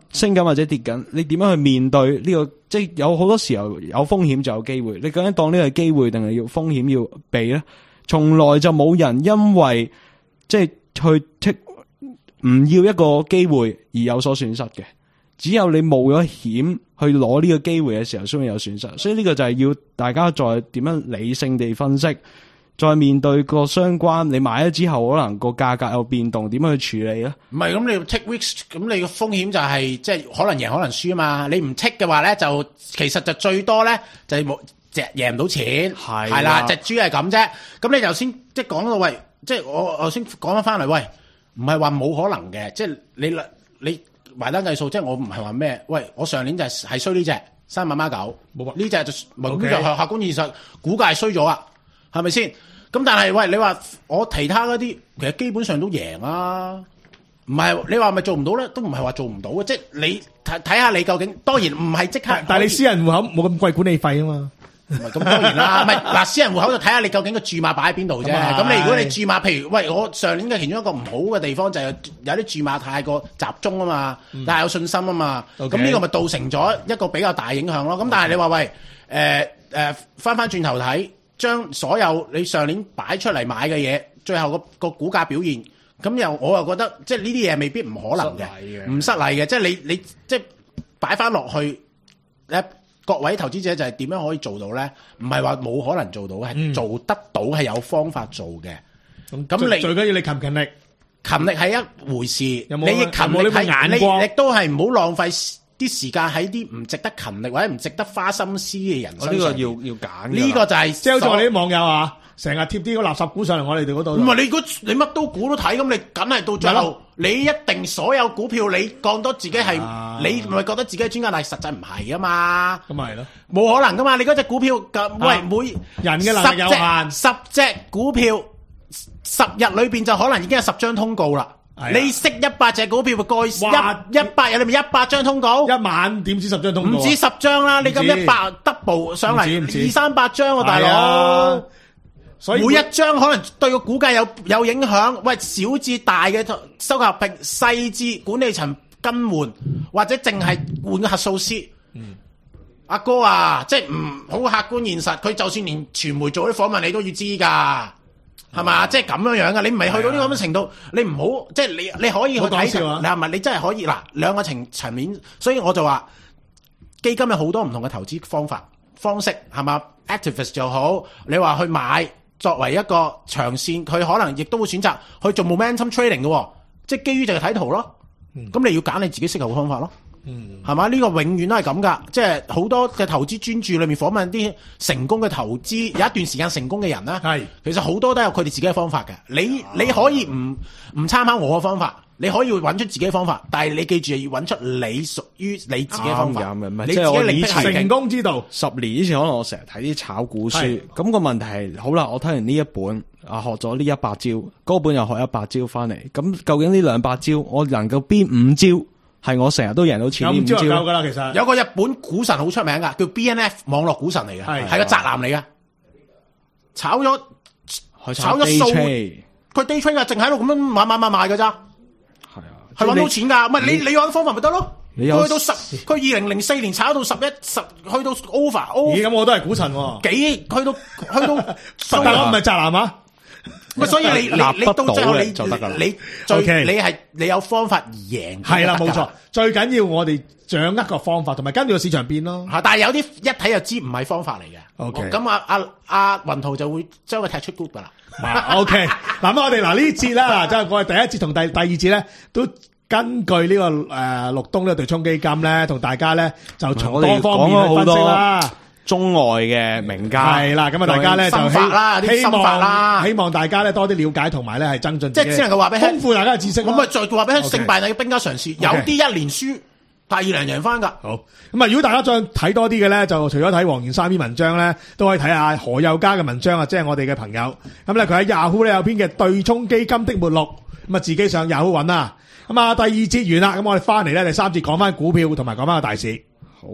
S3: 升緊或者跌緊，你點樣去面對呢、這個？即係有好多時候有風險就有機會，你究竟當呢個係機會定係要風險要避咧？從來就冇人因為即係去 take 唔要一個機會而有所損失嘅，只有你冒咗險去攞呢個機會嘅時候，先會有損失。所以呢個就係要大家再點樣理性地分析。再面對個相關，你買咗之後，可能個價格有變動，點樣去處理咧？
S2: 唔係咁，你 take risk，咁你個風險就係、是、即係可能贏可能輸啊嘛。你唔 take 嘅話咧，就其實就最多咧就係冇隻贏唔到錢，係係啦，隻豬係咁啫。咁你頭先即係講到喂，即係我頭先講翻翻嚟，喂，唔係話冇可能嘅，即係你你埋單計數，即係我唔係話咩？喂，我上年就係係衰呢隻三萬孖九，冇呢隻就冇呢隻客觀現實，估計係衰咗啊，係咪先？咁但係喂，你話我其他嗰啲，其實基本上都贏啊，唔係你話咪做唔到咧，都唔係話做唔到嘅，即係你睇睇下你究竟，當然唔係即刻，
S1: 但係你私人戶口冇咁貴管理費啊嘛，
S2: 唔係咁當然啦，唔係嗱私人戶口就睇下你究竟個注碼擺喺邊度啫，咁你如果你注碼，譬如喂我上年嘅其中一個唔好嘅地方就係有啲注碼太過集中啊嘛，嗯、但係有信心啊嘛，咁呢 Okay. 個咪造成咗一個比較大影響咯，咁 Okay. 但係你話喂誒誒翻翻轉頭睇。將所有你上年擺出嚟買嘅嘢，最後個個股價表現，咁又我又覺得即係呢啲嘢未必唔可能嘅，唔失禮嘅，即係你你即係擺翻落去咧，各位投資者就係點樣可以做到咧？唔係話冇可能做到，係、嗯、做得到，係有方法做嘅。咁、嗯、你最緊要你勤唔勤力，勤力係一回事，有冇你亦勤力係你亦都係唔好浪費啲時間喺啲唔值得勤力或者唔值得花心思嘅人身上，呢、哦這個要要揀。呢個就係
S1: 即係好似我哋啲網友啊，成日貼啲個垃圾股上嚟我哋哋嗰度。
S2: 唔係你如果你乜都估都睇，咁你梗係到最後，你一定所有股票你覺得自己係、啊、你唔係覺得自己係專家，但係實際唔係啊嘛。咁咪係咯，冇可能噶嘛！你嗰隻股票咁，喂、啊、每人嘅能力有限，十隻股票十日裏邊就可能已經有十張通告啦。你識一百隻股票咪過一一百日裏面一百張通告，
S1: 一晚點知十張通告？
S2: 唔止十張啦，你咁一百 double 上嚟二三百張喎，大佬。所以每一張可能對個股價有有影響。喂，小至大嘅收購合併，細至管理層更換，或者淨係換個核數師。嗯，阿哥啊，即係唔好客觀現實，佢就算連傳媒做啲訪問，你都要知噶。係嘛？即係咁樣樣噶，你唔係去到呢個咁嘅程度，你唔好即係你你可以去睇，你係咪你真係可以嗱兩個層層面？所以我就話基金有好多唔同嘅投資方法方式，係嘛 ？Activist 就好，你話去買作為一個長線，佢可能亦都會選擇去做 momentum trading 嘅，即係基於就係睇圖咯。咁、嗯、你要揀你自己適合嘅方法咯。嗯，係嘛？呢、這個永遠都係咁噶，即係好多嘅投資專注裏面訪問啲成功嘅投資，有一段時間成功嘅人咧，係其實好多都有佢哋自己嘅方法嘅。你你可以唔唔參考我嘅方法，你可以揾出自己嘅方法，但係你記住要揾出你屬於你自己嘅方法。啱嘅，即係我以前
S1: 成功之道。
S3: 十年以前可能我成日睇啲炒股書，咁、那個問題係好啦，我睇完呢一本啊，學咗呢一百招，嗰本又學一百招翻嚟，咁究竟呢兩百招我能夠邊五招？係我成日都贏到錢，
S1: 有五招就夠噶啦。其實
S2: 有個日本股神好出名噶，叫 B N F 網絡股神嚟嘅，係係個宅男嚟嘅，炒咗炒咗數，佢 day trade 啊，淨喺度咁樣買買買買噶咋，係啊，係搵到錢噶，唔係你你有方法咪得咯？佢去到十，佢二零零四年炒到十一十，去到 over，
S1: 咦咁我都係股神喎，
S2: 幾去到去到，
S1: 但係我唔係宅男啊。
S2: 所以你你你到最後你就得噶啦，你最你係你有方法而贏
S1: 係啦，冇錯。最緊要我哋掌握個方法，同埋跟住個市場變咯。
S2: 但係有啲一睇就知唔係方法嚟嘅。O K，咁啊阿阿雲圖就會將佢踢出 group 噶啦。
S1: O K，嗱我哋嗱呢節啦，即係我哋第一節同第第二節咧，都根據呢個誒陸東呢個對沖基金咧，同大家咧就從多方面去分析啦。
S3: 中外嘅名家
S1: 係啦，咁啊大家咧就希
S2: 啦，啲心法啦，
S1: 希望大家咧多啲了解同埋咧係增進，
S2: 即係只能夠話俾
S1: 豐富大家嘅知識。
S2: 咁啊再話俾勝敗乃兵家常事，有啲一連輸，但係二連贏翻噶。
S1: 好，咁啊如果大家再睇多啲嘅咧，就除咗睇黃元山篇文章咧，都可以睇下何佑嘉嘅文章啊，即係我哋嘅朋友。咁咧佢喺 Yahoo 咧有篇嘅對沖基金的目錄，咁啊自己上 Yahoo 揾啦。咁啊第二節完啦，咁我哋翻嚟咧第三節講翻股票同埋講翻個大市。好。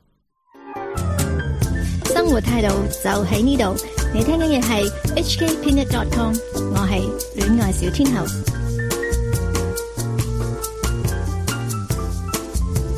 S10: 生活態度就喺呢度，你聽緊嘅係 H K Peanut dot com， 我係戀愛小天后。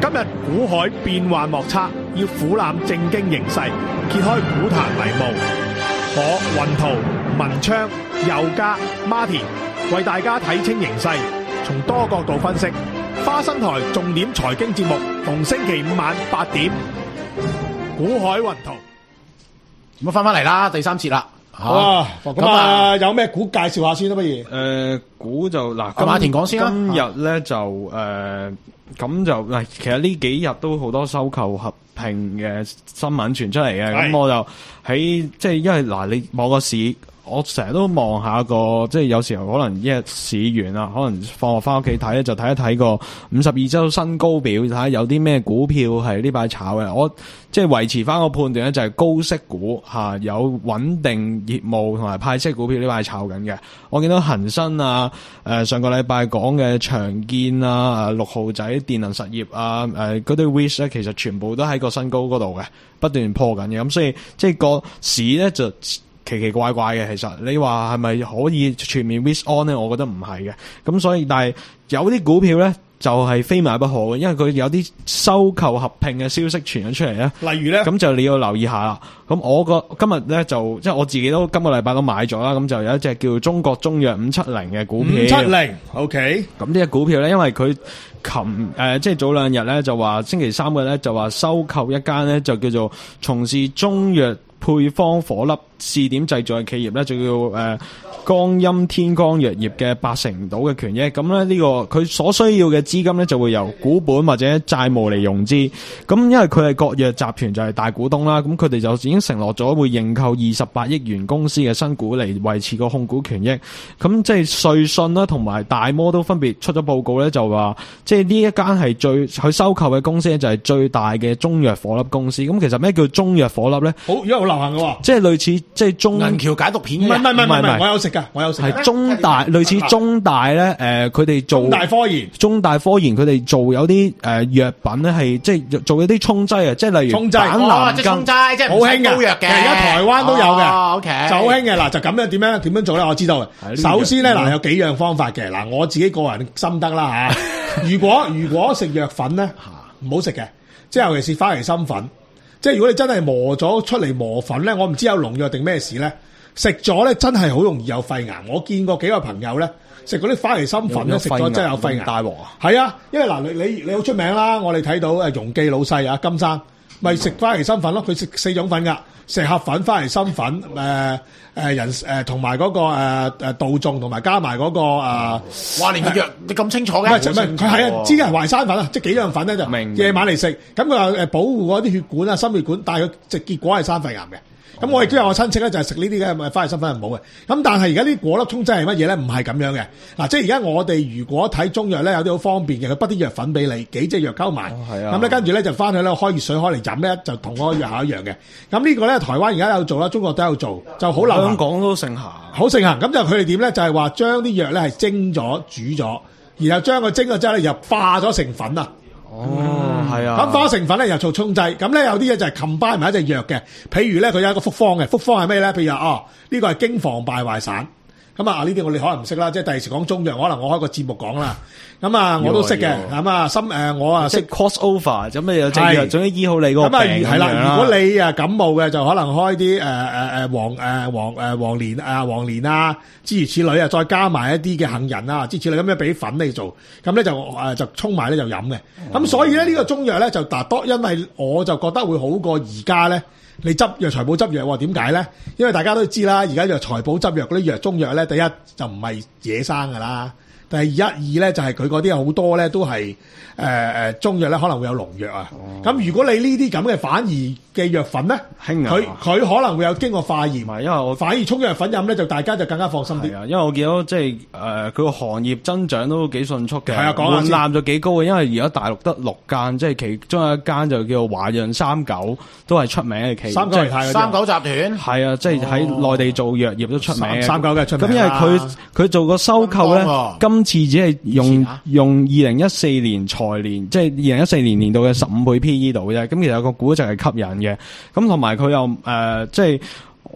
S1: 今日股海變幻莫測，要俯瞰正經形勢，揭開股壇迷霧。我雲圖、文昌、佑嘉、Martin 為大家睇清形勢，從多角度分析。花生台重點財經節目，逢星期五晚八點。股海雲圖。
S2: 咁啊，翻翻嚟啦，第三節啦。
S1: 哇！咁啊，有咩股介紹下先啦，不如？
S3: 誒，股就嗱，
S2: 阿馬田講先啦。
S3: 今日咧就誒，咁就嗱，其實呢幾日都好多收購合併嘅新聞傳出嚟嘅，咁我就喺即係因為嗱，你望個市。我成日都望下個，即係有時候可能一日市完啦，可能放學翻屋企睇咧，就睇一睇個五十二周新高表，睇下有啲咩股票係呢排炒嘅。我即係維持翻個判斷咧，就係高息股嚇，有穩定業務同埋派息股票呢排炒緊嘅。我見到恒生啊，誒上個禮拜講嘅長建啊、六號仔電能實業啊、誒嗰啲 wish 咧，其實全部都喺個新高嗰度嘅，不斷破緊嘅。咁所以即係個市咧就奇奇怪怪嘅，其實你話係咪可以全面 risk on 咧？我覺得唔係嘅。咁所以，但係有啲股票咧就係非買不可嘅，因為佢有啲收購合併嘅消息傳咗出嚟咧。
S1: 例如咧，咁
S3: 就你要留意下啦。咁我個今日咧就即係我自己都今個禮拜都買咗啦。咁就有一隻叫中國中藥五七零嘅股票。
S1: 五七零 OK。
S3: 咁呢隻股票咧，因為佢琴誒即係早兩日咧就話星期三嘅咧就話收購一間咧就叫做從事中藥配方顆粒試點製造嘅企業咧，就叫誒、呃、江陰天光藥業嘅八成到嘅權益。咁咧呢個佢所需要嘅資金咧就會由股本或者債務嚟融資。咁因為佢係國藥集團就係大股東啦，咁佢哋就已經承諾咗會認購二十八億元公司嘅新股嚟維持個控股權益。咁即係瑞信啦同埋大摩都分別出咗報告咧，就話即係呢一間係最佢收購嘅公司咧就係最大嘅中藥顆粒公司。咁其實咩叫中藥顆粒咧？
S1: 好，而家好流行嘅喎，
S3: 即係類似即係中
S2: 銀橋解毒片。
S1: 唔係唔係唔係唔係，
S3: 唔係
S1: 我有食㗎，我有食。
S3: 係中大類似中大咧，誒佢哋做
S1: 中大科研，
S3: 中大科研佢哋做有啲誒藥品咧係即係做一啲沖劑啊，即係例如
S1: 沖劑，
S2: 哦，即係沖劑，即係
S1: 好興嘅，
S2: 膏藥嘅。
S1: 而家台灣都有嘅，
S2: 哦，OK，
S1: 就好興嘅。嗱，就咁樣點樣點樣做咧？我知道嘅。首先咧，嗱有幾樣方法嘅。嗱，我自己個人心得啦嚇。如果如果食藥粉咧，唔好食嘅，即係尤其是花旗參粉。即係如果你真係磨咗出嚟磨粉咧，我唔知有農藥定咩事咧，食咗咧真係好容易有肺癌。我見過幾個朋友咧食嗰啲花旗參粉咧，食咗真係有肺癌。大鑊啊！係啊，因為嗱你你你好出名啦，我哋睇到誒容記老細啊金生，咪食花旗參粉咯，佢食四種粉㗎，石盒粉、花旗參粉、誒誒人誒同埋嗰個誒誒杜仲同埋加埋嗰個誒。
S2: 哇！連個藥你咁清楚嘅？
S1: 唔係唔係，佢係啊，知係淮山粉啊，即係幾樣粉咧就夜晚嚟食，咁佢話誒保護嗰啲血管啊、心血管，但係佢直結果係生肺癌嘅。咁我亦都有我親戚咧，就係食呢啲嘅，咪花旗參粉係唔好嘅。咁但係而家啲果粒沖劑係乜嘢咧？唔係咁樣嘅。嗱，即係而家我哋如果睇中藥咧，有啲好方便嘅，佢滗啲藥粉俾你，幾隻藥溝埋，咁咧跟住咧就翻去咧開熱水開嚟飲咧，就同嗰個藥效一樣嘅。咁呢個咧台灣而家有做啦，中國都有做，就好流行。
S3: 香港都盛行，
S1: 好盛行。咁就佢哋點咧？就係話將啲藥咧係蒸咗、煮咗，然後將佢蒸咗之後咧又化咗成粉啊。
S3: 哦，係啊。
S1: 咁化成粉咧又做沖劑，咁咧有啲嘢就係 combine 埋一隻藥嘅，譬如咧佢有一個複方嘅，複方係咩咧？譬如話哦，呢個係經防敗壞散。咁啊，呢啲我哋可能唔識啦，即係第二時講中藥，可能我開個節目講啦。咁啊，我都識嘅，咁啊，心誒我啊識
S3: cross over，咁咩有隻藥總之醫好你嗰個病咁樣啦。
S1: 係啦，如果你啊感冒嘅，就可能開啲誒誒誒黃誒黃誒黃連啊黃連啊諸如此類啊，再加埋一啲嘅杏仁啊諸如此類咁樣俾粉你做，咁咧就誒就沖埋咧就飲嘅。咁所以咧呢個中藥咧就嗱多，因為我就覺得會好過而家咧。你執藥財寶執藥喎，點解咧？因為大家都知啦，而家藥財寶執藥嗰啲藥中藥咧，第一就唔係野生噶啦，第二一二咧就係佢嗰啲好多咧都係誒誒中藥咧可能會有農藥啊。咁、哦、如果你呢啲咁嘅反而嘅藥粉咧，佢佢可能會有經過化驗，
S3: 唔係因為我
S1: 反而沖藥粉飲咧就大家就更加放心啲。
S3: 係啊，因為我見到即係誒佢個行業增長都幾迅速嘅，
S1: 係啊，講下先
S3: 門檻就幾高嘅，因為而家大陸得六間，即係其中有一間就叫華潤三九，都係出名嘅企業。
S1: 三九係太
S2: 三九集團
S3: 係啊，即係喺內地做藥業都出名嘅。
S1: 三九嘅出名。
S3: 咁因為佢佢做個收購咧，今次只係用、啊、用二零一四年財年，即係二零一四年年度嘅十五倍 P E 度啫。咁其實個估值係吸引嘅。咁同埋佢又誒、呃，即係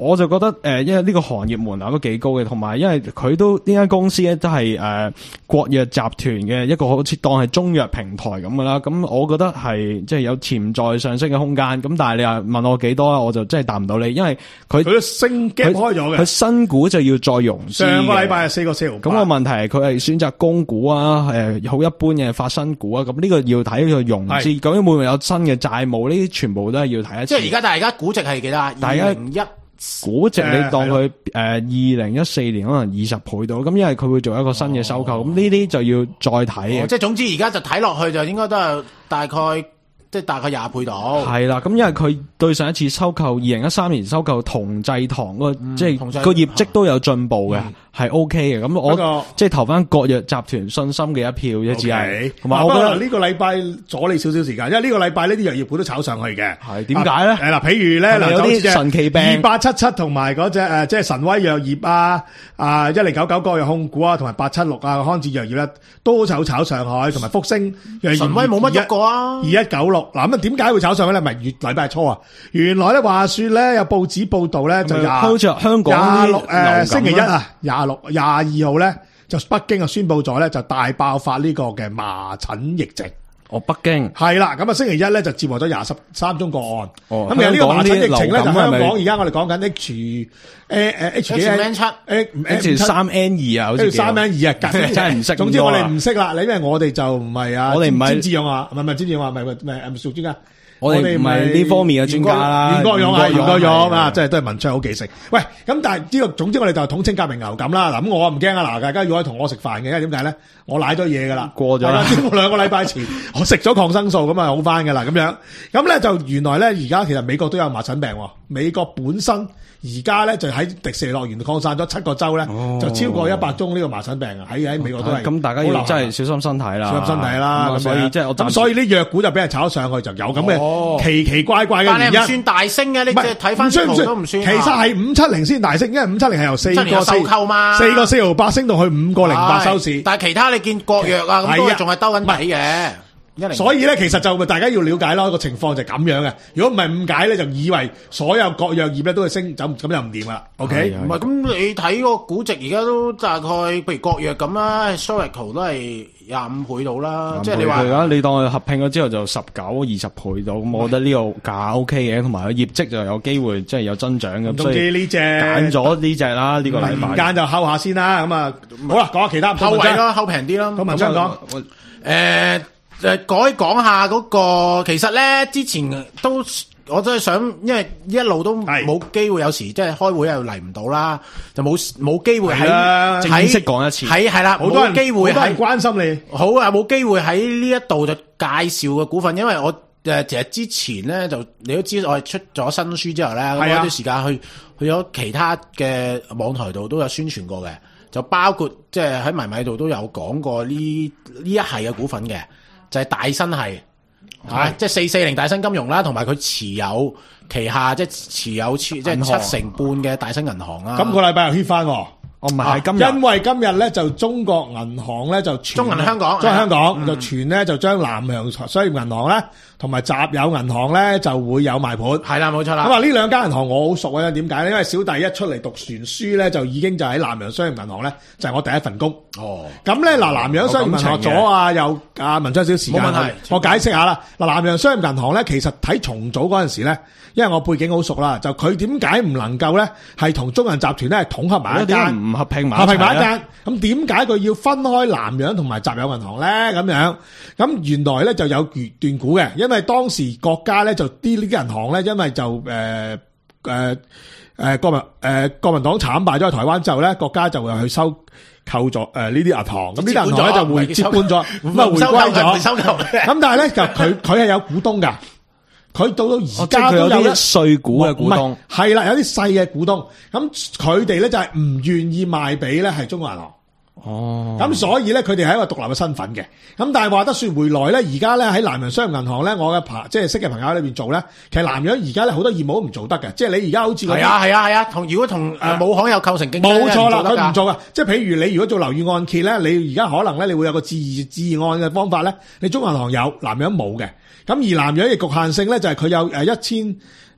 S3: 我就覺得誒、呃，因為呢個行業門檻都幾高嘅，同埋因為佢都呢間公司咧都係誒、呃、國藥集團嘅一個好似當係中藥平台咁噶啦。咁我覺得係即係有潛在上升嘅空間。咁但係你話問我幾多，我就真係答唔到你，因為佢
S1: 佢升 gap 開咗嘅，
S3: 佢新股就要再融資。
S1: 上個禮拜係四個四毫八。
S3: 咁個問題係佢係選擇供股啊，誒好一般嘅發新股啊。咁呢個要睇佢融資，究竟會唔會有新嘅債務？呢啲全部都係要睇一次。
S2: 即係而家大家估值係幾多啊？
S3: 大家
S2: 二零一
S3: 估值你當佢誒二零一四年可能二十倍到，咁因為佢會做一個新嘅收購，咁呢啲就要再睇嘅。
S2: 哦，即係總之而家就睇落去就應該都係大概即係大概廿倍到。
S3: 係啦，咁因為佢對上一次收購二零一三年收購同濟堂嗰個，
S2: 嗯
S3: 即係個業績都有進步嘅，係 O K 嘅。咁我即係投翻國藥集團信心嘅一票啫，只係。同埋我覺得
S1: 呢個禮拜阻你少少時間，因為呢個禮拜呢啲藥業股都炒上去嘅。
S3: 係點解咧？
S1: 誒嗱，譬如咧嗱，
S3: 有啲神奇病
S1: 二八七七同埋嗰隻誒，即係神威藥業啊，啊一零九九國藥控股啊，同埋八七六啊康智藥業咧，都炒炒上去，同埋福星藥業。
S2: 神威冇乜喐過啊，
S1: 二一九六嗱咁啊，點解會炒上去咧？咪月禮拜初啊，原來咧話說咧有報紙報道咧就廿
S3: 好似香港
S1: 廿六誒星期一啊，廿六廿二號咧就北京啊宣布咗咧就大爆發呢個嘅麻疹疫症。
S3: 哦，北京
S1: 係啦，咁啊星期一咧就接獲咗廿十三宗個案。
S3: 哦，
S1: 咁其實呢個麻疹疫情咧就香港
S3: 係咪
S1: 而家我哋講緊 H 誒誒 H 幾
S2: N 七
S3: H 三 N 二啊，好似
S1: 三 N 二啊，
S3: 真係唔識。
S1: 總之我哋唔識啦，你因為我哋就唔係啊，
S3: 我哋唔係
S1: 詹志勇啊，唔係唔係詹志勇啊，唔係唔係唔係屬專家。
S3: 我哋唔係呢方面嘅專家啦，
S1: 袁國勇啊，袁國勇啊，
S3: 係
S1: 即係都係文昌好記性。喂，咁但係呢個總之我哋就統稱革命流感啦。嗱，咁我唔驚啊。嗱，大家如果同我食飯嘅，因為點解咧？我舐咗嘢噶啦，
S3: 過咗啦。
S1: 我兩個禮拜前我食咗抗生素，咁啊好翻噶啦。咁樣，咁咧就原來咧而家其實美國都有麻疹病。美國本身而家咧就喺迪士尼樂園擴散咗七個州咧，就超過一百宗呢個麻疹病啊！喺喺美國都係。
S3: 咁大家要真係小心身體啦，
S1: 小心身體啦。咁
S3: 所以即係我
S1: 咁所以啲藥股就俾人炒上去，就有咁嘅奇奇怪怪嘅原因。
S2: 但係唔算大升嘅，你即係睇翻圖都唔算。
S1: 其實係五七零先大升，因為五七零係由四個
S2: 收購嘛，
S1: 四個四毫八升到去五個零八收市。
S2: 但係其他你見國藥啊，咁都仲係兜緊底嘅。
S1: 所以咧，其實就大家要了解咯，個情況就係咁樣嘅。如果唔係誤解咧，就以為所有國藥業咧都係升，就咁就唔掂啦。OK，
S2: 唔係咁你睇個估值而家都大概，譬如國藥咁啦 ，Sorical 都係廿五倍到啦。即係你話，
S3: 你當佢合併咗之後就十九、二十倍到，咁我覺得呢個價 OK 嘅，同埋佢業績就有機會即係有增長嘅。
S1: 總之呢隻
S3: 揀咗呢隻啦，呢個禮拜。
S1: 時間就睺下先啦。咁啊，好啦，講下其他
S2: 後位咯，後平啲咯。
S1: 咁文章講，
S2: 誒。誒，改講下嗰個，其實咧之前都我都係想，因為一路都冇機會，有時即係開會又嚟唔到啦，就冇冇機會喺
S3: 正式講一次，
S2: 喺係啦，冇機會係
S1: 關心你，
S2: 好啊，冇機會喺呢一度就介紹個股份，因為我誒其實之前咧就你都知我係出咗新書之後咧，咁有啲時間去去咗其他嘅網台度都有宣傳過嘅，就包括即係喺迷米度都有講過呢呢一系嘅股份嘅。就係大新係，啊，即係四四零大新金融啦，同埋佢持有旗下即係持有即係七成半嘅大新銀行啊。
S1: 今個禮拜又 hit 翻，
S3: 哦唔係今日，
S1: 因為今日咧就中國銀行咧就
S2: 中銀香港，
S1: 中銀香港就傳咧就將南洋商業銀行咧同埋集友銀行咧就會有賣盤。
S2: 係啦，冇錯啦。
S1: 咁啊呢兩間銀行我好熟啊，點解咧？因為小弟一出嚟讀船書咧，就已經就喺南洋商業銀行咧就係我第一份工。
S2: 哦，
S1: 咁咧嗱，南洋商業銀行咗啊，有啊文章少時間，
S2: 冇問題，
S1: 我解釋下啦。嗱，南洋商業銀行咧，其實睇重組嗰陣時咧，因為我背景好熟啦，就佢點解唔能夠咧係同中銀集團咧係統合埋一間，
S3: 唔合併埋
S1: 合併埋一間？咁點解佢要分開南洋同埋集友銀行咧？咁樣咁原來咧就有斷估嘅，因為當時國家咧就啲呢啲銀行咧，因為就誒誒誒國民誒、呃、國民黨慘敗咗喺台灣之後咧，國家就會去收購咗誒呢啲銀行，咁呢啲銀行咧就會接搬咗，咁啊回歸咗。
S2: 收購
S1: 咁但係咧就佢佢係有股東㗎，佢到到而家都有
S3: 啲碎股嘅股東，
S1: 係啦，有啲細嘅股東，咁佢哋咧就係唔願意賣俾咧係中國銀行。
S3: 哦，
S1: 咁所以咧，佢哋係一個獨立嘅身份嘅。咁但係話得說回來咧，而家咧喺南洋商業銀行咧，我嘅朋即係識嘅朋友喺裏邊做咧，其實南洋而家咧好多業務都唔做得嘅。即係你而家好似
S2: 係啊係啊係啊，同如果同誒母行有構成競爭，
S1: 冇錯啦，佢唔做噶。即係譬如你如果做樓宇按揭咧，你而家可能咧你會有個置置按嘅方法咧，你中銀行有，南洋冇嘅。咁而南洋嘅局限性咧就係佢有誒一千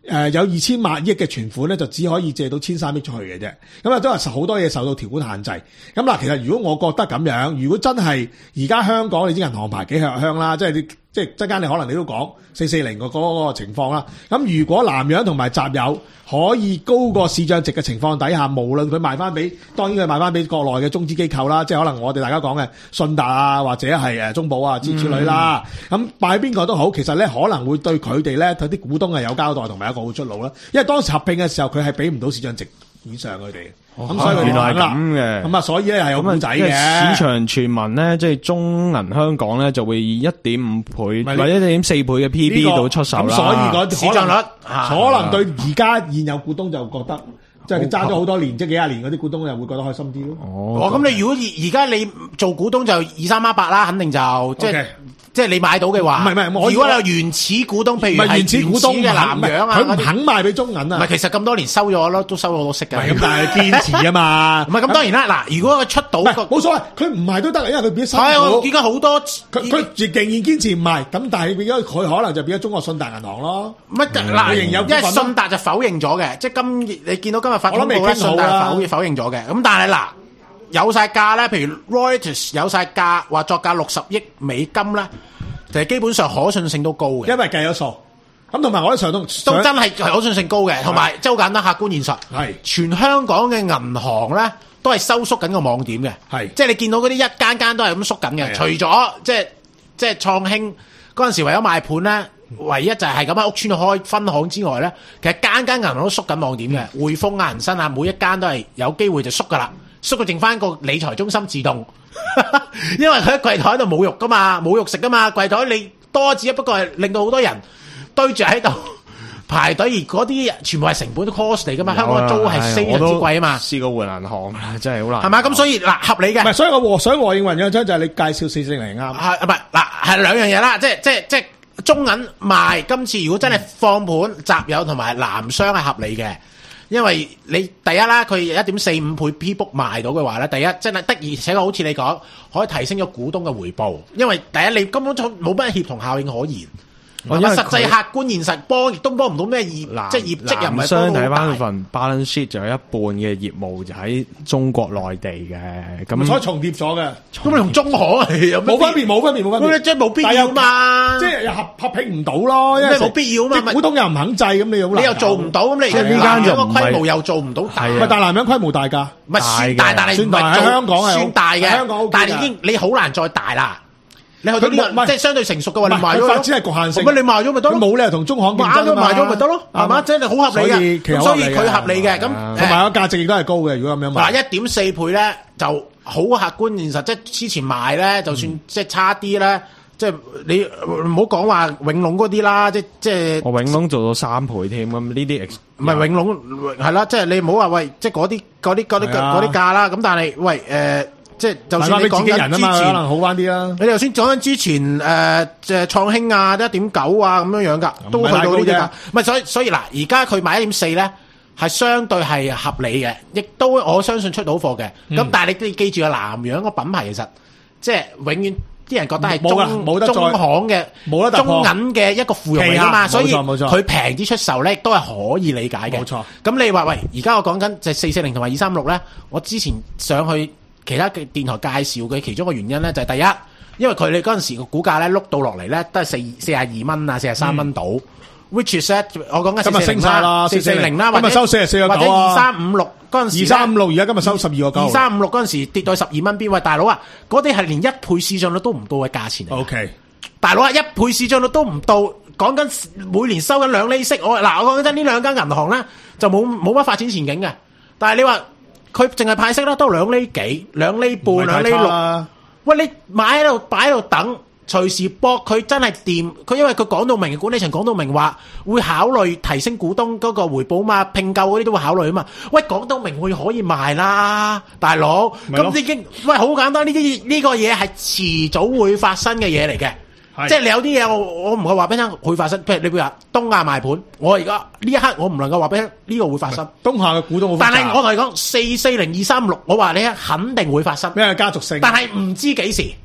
S1: 誒有二千萬億嘅存款咧，就只可以借到千三億出去嘅啫。咁啊，都係好多嘢受到條款限制。咁嗱，其實如果我覺得咁樣，如果真係而家香港你知銀行牌幾香香啦，即係你即係陣間你可能你都講四四零個嗰個情況啦。咁如果南洋同埋集友可以高過市漲值嘅情況底下，無論佢賣翻俾，當然佢賣翻俾國內嘅中資機構啦，即係可能我哋大家講嘅信達啊，或者係誒中保啊之類啦。咁賣邊個都好，其實咧可能會對佢哋咧佢啲股東係有交代同埋一個好出路啦。因為當時合併嘅時候，佢係俾唔到市漲值以上佢哋。咁、哦、所以
S3: 原來係咁嘅，
S1: 咁啊，所以咧係有故仔嘅。
S3: 市場傳聞咧，即係中銀香港咧就會以一點五倍或者一點四倍嘅 P B 度出售啦。
S1: 咁所以個市漲率
S2: 啊
S1: 可能對而家現有股東就覺得，即係佢揸咗好多年，即係幾廿年嗰啲股東又會覺得開心啲咯。
S2: 哦，咁你如果而而家你做股東就二三孖八啦，肯定就即係。Okay. 即係你買到嘅話，
S1: 唔係唔係，
S2: 如果有原始股東，譬如係
S1: 原始股東
S2: 嘅南洋啊，
S1: 佢唔肯賣俾中銀啊。
S2: 唔係，其實咁多年收咗咯，都收咗好多息嘅。
S1: 咁但係堅持啊嘛。
S2: 唔係咁當然啦，嗱，如果佢出到
S1: 冇所謂，佢唔賣都得，因為佢變咗新股。
S2: 係啊，而家好多
S1: 佢佢仍然堅持唔賣，咁但係變咗佢可能就變咗中國信達銀行咯。
S2: 乜嗱？因為信達就否認咗嘅，即係今你見到今日發通報咧，信達否否認咗嘅。咁但係嗱，有晒價咧，譬如 Reuters 有晒價，話作價六十億美金咧。就係基本上可信性都高嘅，
S1: 因為計咗數，咁同埋我哋上都
S2: 都真係可信性高嘅，同埋即係好簡單，客觀現實
S1: 係全
S2: 香港嘅銀行咧都係收縮緊個網點嘅，係即係你見到嗰啲一間間都係咁縮緊嘅，除咗即係即係創興嗰陣時為咗賣盤咧，唯一就係咁喺屋邨度開分行之外咧，其實間間銀行都縮緊網點嘅，嗯、匯豐啊、恒生啊，每一間都係有機會就縮噶啦，縮到剩翻個理財中心自動。因為佢喺櫃台喺度冇肉噶嘛，冇肉食噶嘛，櫃台你多只不過係令到好多人堆住喺度排隊，而嗰啲全部係成本 cost 嚟噶嘛，香港嘅租係非常之貴啊嘛。
S3: 試過換銀行，真係好難。
S2: 係嘛？咁所以嗱，合理嘅。
S1: 唔係，所以我和所以和應雲有張就係你介紹四四零啱。
S2: 係唔係嗱？係兩樣嘢啦，即係即係即係中銀賣今次如果真係放盤集友同埋南商係合理嘅。因為你第一啦，佢一點四五倍 P book 賣到嘅話咧，第一真係的而且確好似你講，可以提升咗股東嘅回報。因為第一你根本就冇乜協同效應可言。我實際客觀現實幫亦都幫唔到咩業，即係業績又唔係幫到好大。睇翻
S3: 份 balance sheet 就有一半嘅業務就喺中國內地嘅，咁
S1: 所以重疊咗嘅。
S2: 咁你同中行係有
S1: 冇分別？冇分別，冇分別。
S2: 即係冇必要嘛？
S1: 即係又合合併唔到咯，因為
S2: 冇必要嘛。
S1: 股東又唔肯制，咁你又
S2: 你又做唔到，咁你
S3: 呢間就
S2: 個規模又做唔到大。
S1: 唔係大南洋規模大㗎，
S2: 唔係算大，但係
S1: 算大喺香港係
S2: 算大嘅。
S1: 香港
S2: 但係已經你好難再大啦。你去到呢個即係相對成熟嘅話，你賣咗
S1: 發展係局限性。
S2: 咁你賣咗咪得咯？
S1: 冇理由同中行競爭啊嘛。
S2: 賣咗咪得咯，係嘛？即係好合理嘅。咁所以佢合理嘅。咁
S1: 同埋個價值亦都係高嘅。如果咁樣賣，
S2: 嗱一點四倍咧就好客觀現實。即係之前賣咧，就算即係差啲咧，即係你唔好講話永隆嗰啲啦，即即係
S3: 我永隆做到三倍添。咁呢啲
S2: 唔係永隆係啦，即係你唔好話喂，即係嗰啲嗰啲嗰啲嗰啲價啦。咁但係喂誒。即係就算你講緊之前，
S1: 可能好翻啲啦。
S2: 你頭先講緊之前誒，即係創興啊，一點九啊咁樣樣噶，都去到呢啲價。唔係所以所以嗱，而家佢買一點四咧，係相對係合理嘅，亦都我相信出到貨嘅。咁、嗯、但係你都要記住啊，南洋個品牌其實即係永遠啲人覺得係中
S1: 冇得
S2: 中行嘅
S1: 冇得
S2: 中銀嘅一個附庸嚟噶嘛，所以
S1: 冇錯
S2: 佢平啲出售咧，都係可以理解嘅。
S1: 冇錯。
S2: 咁你話喂，而家我講緊就係四四零同埋二三六咧，我之前上去。其他嘅電台介紹嘅其中一個原因咧，就係第一，因為佢哋嗰陣時個股價咧碌到落嚟咧，都係四四廿二蚊啊，四十三蚊到。which is 我講緊四四零啦，四四零啦，或者
S1: 收四十四個九啊，
S2: 或者二三五六嗰陣時，
S1: 二三五六而家今日收十二個九，
S2: 二三五六嗰陣時跌到十二蚊邊，喂大佬啊，嗰啲係連一倍市賬率都唔到嘅價錢嚟。
S1: O K，
S2: 大佬啊，一倍市賬率都唔到，講緊每年收緊兩厘息，我嗱我講緊呢兩間銀行咧就冇冇乜發展前景嘅，但係你話。佢淨係派息啦，都兩厘幾、兩厘半、兩厘六。喂，你買喺度擺喺度等，隨時搏佢真係掂。佢因為佢講到明，管理層講到明話會考慮提升股東嗰個回報嘛，併購嗰啲都會考慮啊嘛。喂，講到明會可以賣啦，大佬。咁已經喂好簡單，呢啲呢個嘢係遲早會發生嘅嘢嚟嘅。即係你有啲嘢我我唔係話俾你聽會發生，譬如你譬如話東亞賣盤，我而家呢一刻我唔能夠話俾你聽呢個會發生。
S1: 東亞嘅股東，
S2: 但係我同你講四四零二三六，我話你肯定會發生。
S1: 咩家族性？
S2: 但係唔知幾時，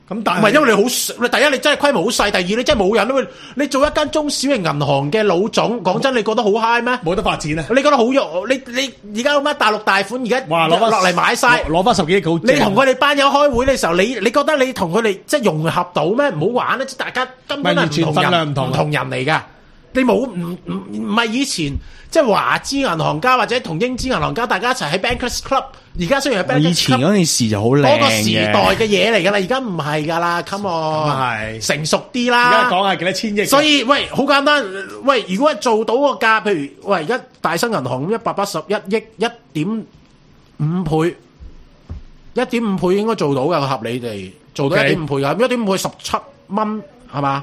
S1: 咁但係
S2: 唔係因為你好，你第一你真係規模好細，第二你真係冇人，因為你做一間中小型銀行嘅老總，講真，你覺得好 high 咩？
S1: 冇得發展啊！
S2: 你覺得好弱？你你而家乜大陸大款而家
S1: 哇攞返
S2: 落嚟買晒，
S1: 攞翻十幾億好正，
S2: 你同佢哋班友開會嘅時候，你你覺得你同佢哋即係融合到咩？唔好玩啦！即係大家根本係
S1: 完全
S2: 唔同人，
S1: 分量唔同啊
S2: 唔同人嚟㗎。你冇唔唔唔係以前即係華資銀行家或者同英資銀行家大家一齊喺 Bankers Club， 而家雖然係 Bankers Club，
S3: 以前嗰件事就好靚
S2: 嗰個時
S3: 嘅
S2: 代嘅嘢嚟㗎啦，而家唔係㗎啦，come on，
S1: 係
S2: 成熟啲啦。
S1: 而家講係幾多千億？
S2: 所以喂，好簡單，喂，如果做到個價，譬如喂，而家大新銀行咁一百八十一億，一點五倍，一點五倍應該做到嘅，合理地做到一
S1: Okay
S2: 點五倍㗎，咁一點五倍十七蚊係嘛？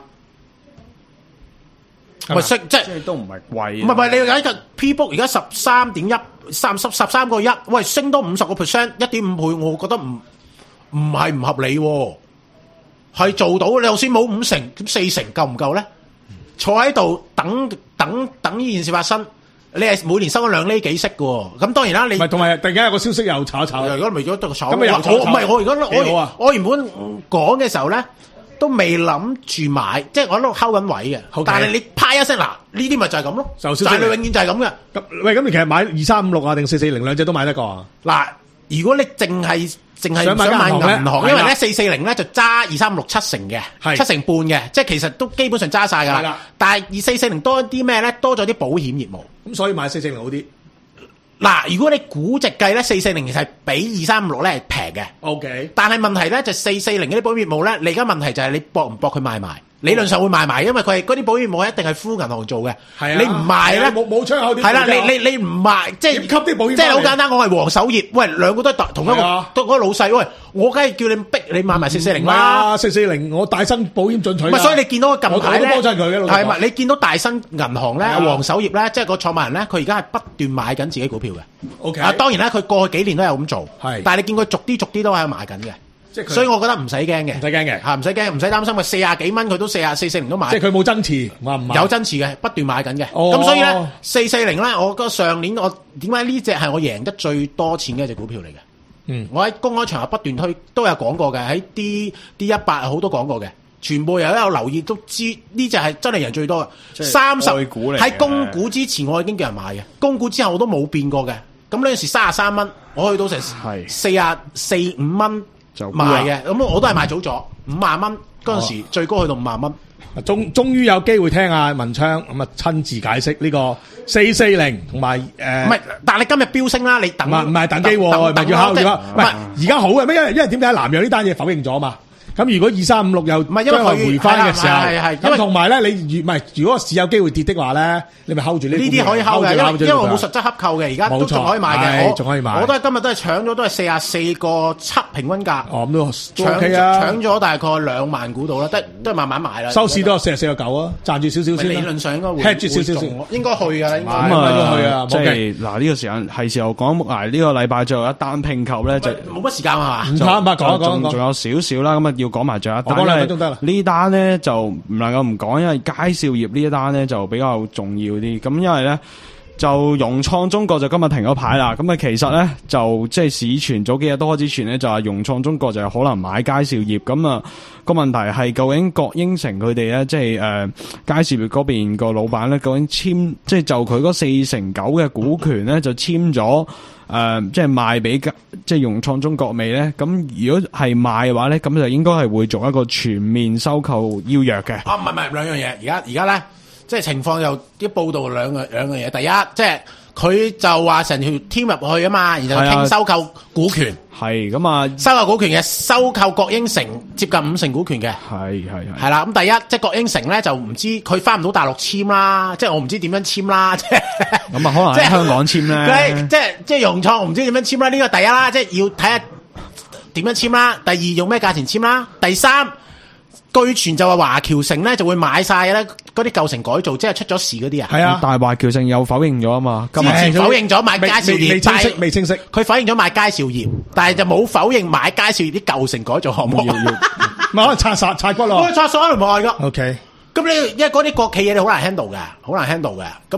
S2: 咪息即係
S3: 都唔係貴。
S2: 唔係唔係，你睇個 P book 而家十三點一，三十十三個一，喂，升多五十個 percent，一點五倍，我覺得唔唔係唔合理喎，係做到。你就算冇五成，咁四成夠唔夠咧？坐喺度等等等呢件事發生，你係每年收咗兩厘幾息嘅喎。咁當然啦，你
S1: 唔係同埋突然間有個消息又炒一炒，
S2: 如果咪如果炒，
S1: 咁咪又炒一炒
S2: 我唔係我而家我
S1: 幾好啊
S2: 我原本講嘅時候咧。都未諗住買，即係我喺度睺緊位嘅。
S1: Okay
S2: 但係你啪一聲嗱，呢啲咪就係咁咯，
S1: 就
S2: 就係你永遠就係咁嘅。
S1: 咁喂，咁你其實買二三五六啊定四四零兩隻都買得過啊？
S2: 嗱，如果你淨係淨係
S1: 想買
S2: 想買
S1: 銀行呢
S2: 銀行，因為
S1: 係啦
S2: 咧四四零咧就揸二三五六七成嘅，
S1: 係
S2: 七成半嘅，即係其實都基本上揸晒㗎啦
S1: 係啦。
S2: 但係二四四零多啲咩咧？多咗啲保險業務。
S1: 咁所以買四四零好啲。
S2: 嗱，如果你估值計咧，四四零其實係比二三五六咧係平嘅。
S1: O K，
S2: 但係問題咧就四四零嗰啲保險業務咧，你而家問題就係你搏唔搏佢賣埋？理論上會賣埋，因為佢係嗰啲保險業務一定係呼銀行做嘅。
S1: 係啊，
S2: 你唔賣咧，
S1: 冇冇出口點？
S2: 係啦，你你你唔賣，即係
S1: 點吸啲保險
S2: 即係好
S1: 翻嚟
S2: 簡單，我係黃守業，喂，兩個都係同一個
S1: 係啊
S2: 都嗰個老細，喂，我梗係叫你逼你買埋四四零啦。
S1: 啊，四四零我大新保險進取㗎。
S2: 唔係，所以你見到近排咧，
S1: 我我都幫襯佢嘅老實講
S2: 係咪？你見到大新銀行咧，
S1: 係啊
S2: 黃守業咧，即係個創辦人咧，佢而家係不斷買緊自己股票嘅。
S1: OK
S2: 啊，當然啦，佢過去幾年都有咁做，
S1: 係
S2: 但係你見佢逐啲逐啲都喺度買緊嘅。
S1: 即係佢
S2: 所以我覺得唔使驚嘅，
S1: 唔使驚嘅
S2: 嚇，唔使驚，唔使擔心嘅。四廿幾蚊佢都四廿四四零都買，
S1: 即係佢冇增持，話唔買
S2: 有增持嘅，不斷買緊嘅。
S1: 哦
S2: 咁所以咧，四四零咧，我覺得上年我點解呢只係我贏得最多錢嘅一隻股票嚟嘅？
S1: 嗯，
S2: 我喺公開場合不斷推，都有講過嘅，喺 D D 一百好多講過嘅，全部又有留意都知呢只係真係贏最多嘅。三十
S3: 愛股嚟嘅
S2: 喺供股之前我已經叫人買嘅，供股之後我都冇變過嘅。咁呢陣時三十三蚊，我去到成
S3: 係
S2: 四廿四五蚊
S3: 就沽啦
S2: 賣嘅，咁我都係賣早咗五萬蚊嗰陣時，最高去到五萬蚊。
S1: 終終於有機會聽阿文昌咁啊親自解釋呢個四四零同埋誒，
S2: 唔係，但係你今日飆升啦，你等
S1: 唔係唔係等機喎，唔係要考要考，唔係而家好嘅咩？因為因為點解南洋呢單嘢否認咗嘛？咁如果二三五六又
S2: 唔係因為佢
S1: 將來回翻嘅時候，
S2: 係係係因為
S1: 咁同埋咧，你如唔係如果個市有機會跌的話咧，你咪 hold 住呢
S2: 呢啲可以睺嘅，因為因為我冇實質洽購嘅，而家都
S1: 冇錯
S2: 仲可以買嘅，
S1: 係
S2: 我
S1: 仲可以買
S2: 我都係今日都係搶咗，都係四廿四個七平均價，
S1: 哦咁都都
S2: 搶
S1: OK 啊，
S2: 搶咗大概兩萬股度啦，都都係慢慢買啦。
S1: 收市都有四十四個九啊，賺住少少先啦。
S2: 理論上應該會
S1: hedge 住少少先
S2: 會中應該去㗎啦，應該
S1: 咁
S3: 咁
S1: 啊去啊
S3: 啊，即
S1: 冇計
S3: 係嗱呢個時間係時候講木崖呢個禮拜最後一單併購咧，就
S2: 冇乜時間啊嘛。
S1: 唔怕唔怕講一講講
S3: 仲仲有少少啦，咁啊要講埋最後一單。
S1: 我講兩
S3: 因為
S1: 分鐘得啦
S3: 呢單咧就唔能夠唔講，因為佳兆業呢一單咧就比較重要啲。咁因為咧就融創中國就今日停咗牌啦。咁啊其實咧就即係市傳早幾日都開始傳咧，就話融創中國就係可能買佳兆業。咁啊個問題係究竟郭英成佢哋咧，即係誒佳兆業嗰邊個老闆咧，究竟簽即係就佢嗰四成九嘅股權咧，就簽咗。誒、呃，即係賣俾即係融創中國未咧？咁如果係賣嘅話咧，咁就應該係會做一個全面收購邀約嘅。
S2: 啊，唔係唔係兩樣嘢，而家而家咧，即係情況有啲報道兩個兩樣嘢。第一，即係佢就話成條 team 入去啊嘛，然後傾收購股權。
S3: 係咁啊，
S2: 收購股權嘅收購郭英成接近五成股權嘅。
S3: 係係係。
S2: 係啦，咁第一即係郭英成咧就唔知佢翻唔到大陸簽啦，即係我唔知點樣簽啦，即係
S3: 咁啊，可能喺香港簽咧。
S2: 佢即係即係融創，我唔知點樣簽啦。呢個第一啦，即係要睇下點樣簽啦。第二用咩價錢簽啦。第三據傳就話華僑城咧就會買晒咧嗰啲舊城改造，即係出咗事嗰啲啊。
S1: 係啊，
S3: 但係華僑城又否認咗啊嘛。
S2: 之前否認咗買佳兆業，
S1: 未清晰，未清晰。
S2: 佢否認咗買佳兆業，但係就冇否認買佳兆業啲舊城改造項目。
S1: 要要，咪可能拆殺拆骨咯。
S2: 我拆殺可能冇㗎。
S1: OK。
S2: 咁你因為嗰啲國企嘢你好難 handle 嘅，好難 handle 嘅。咁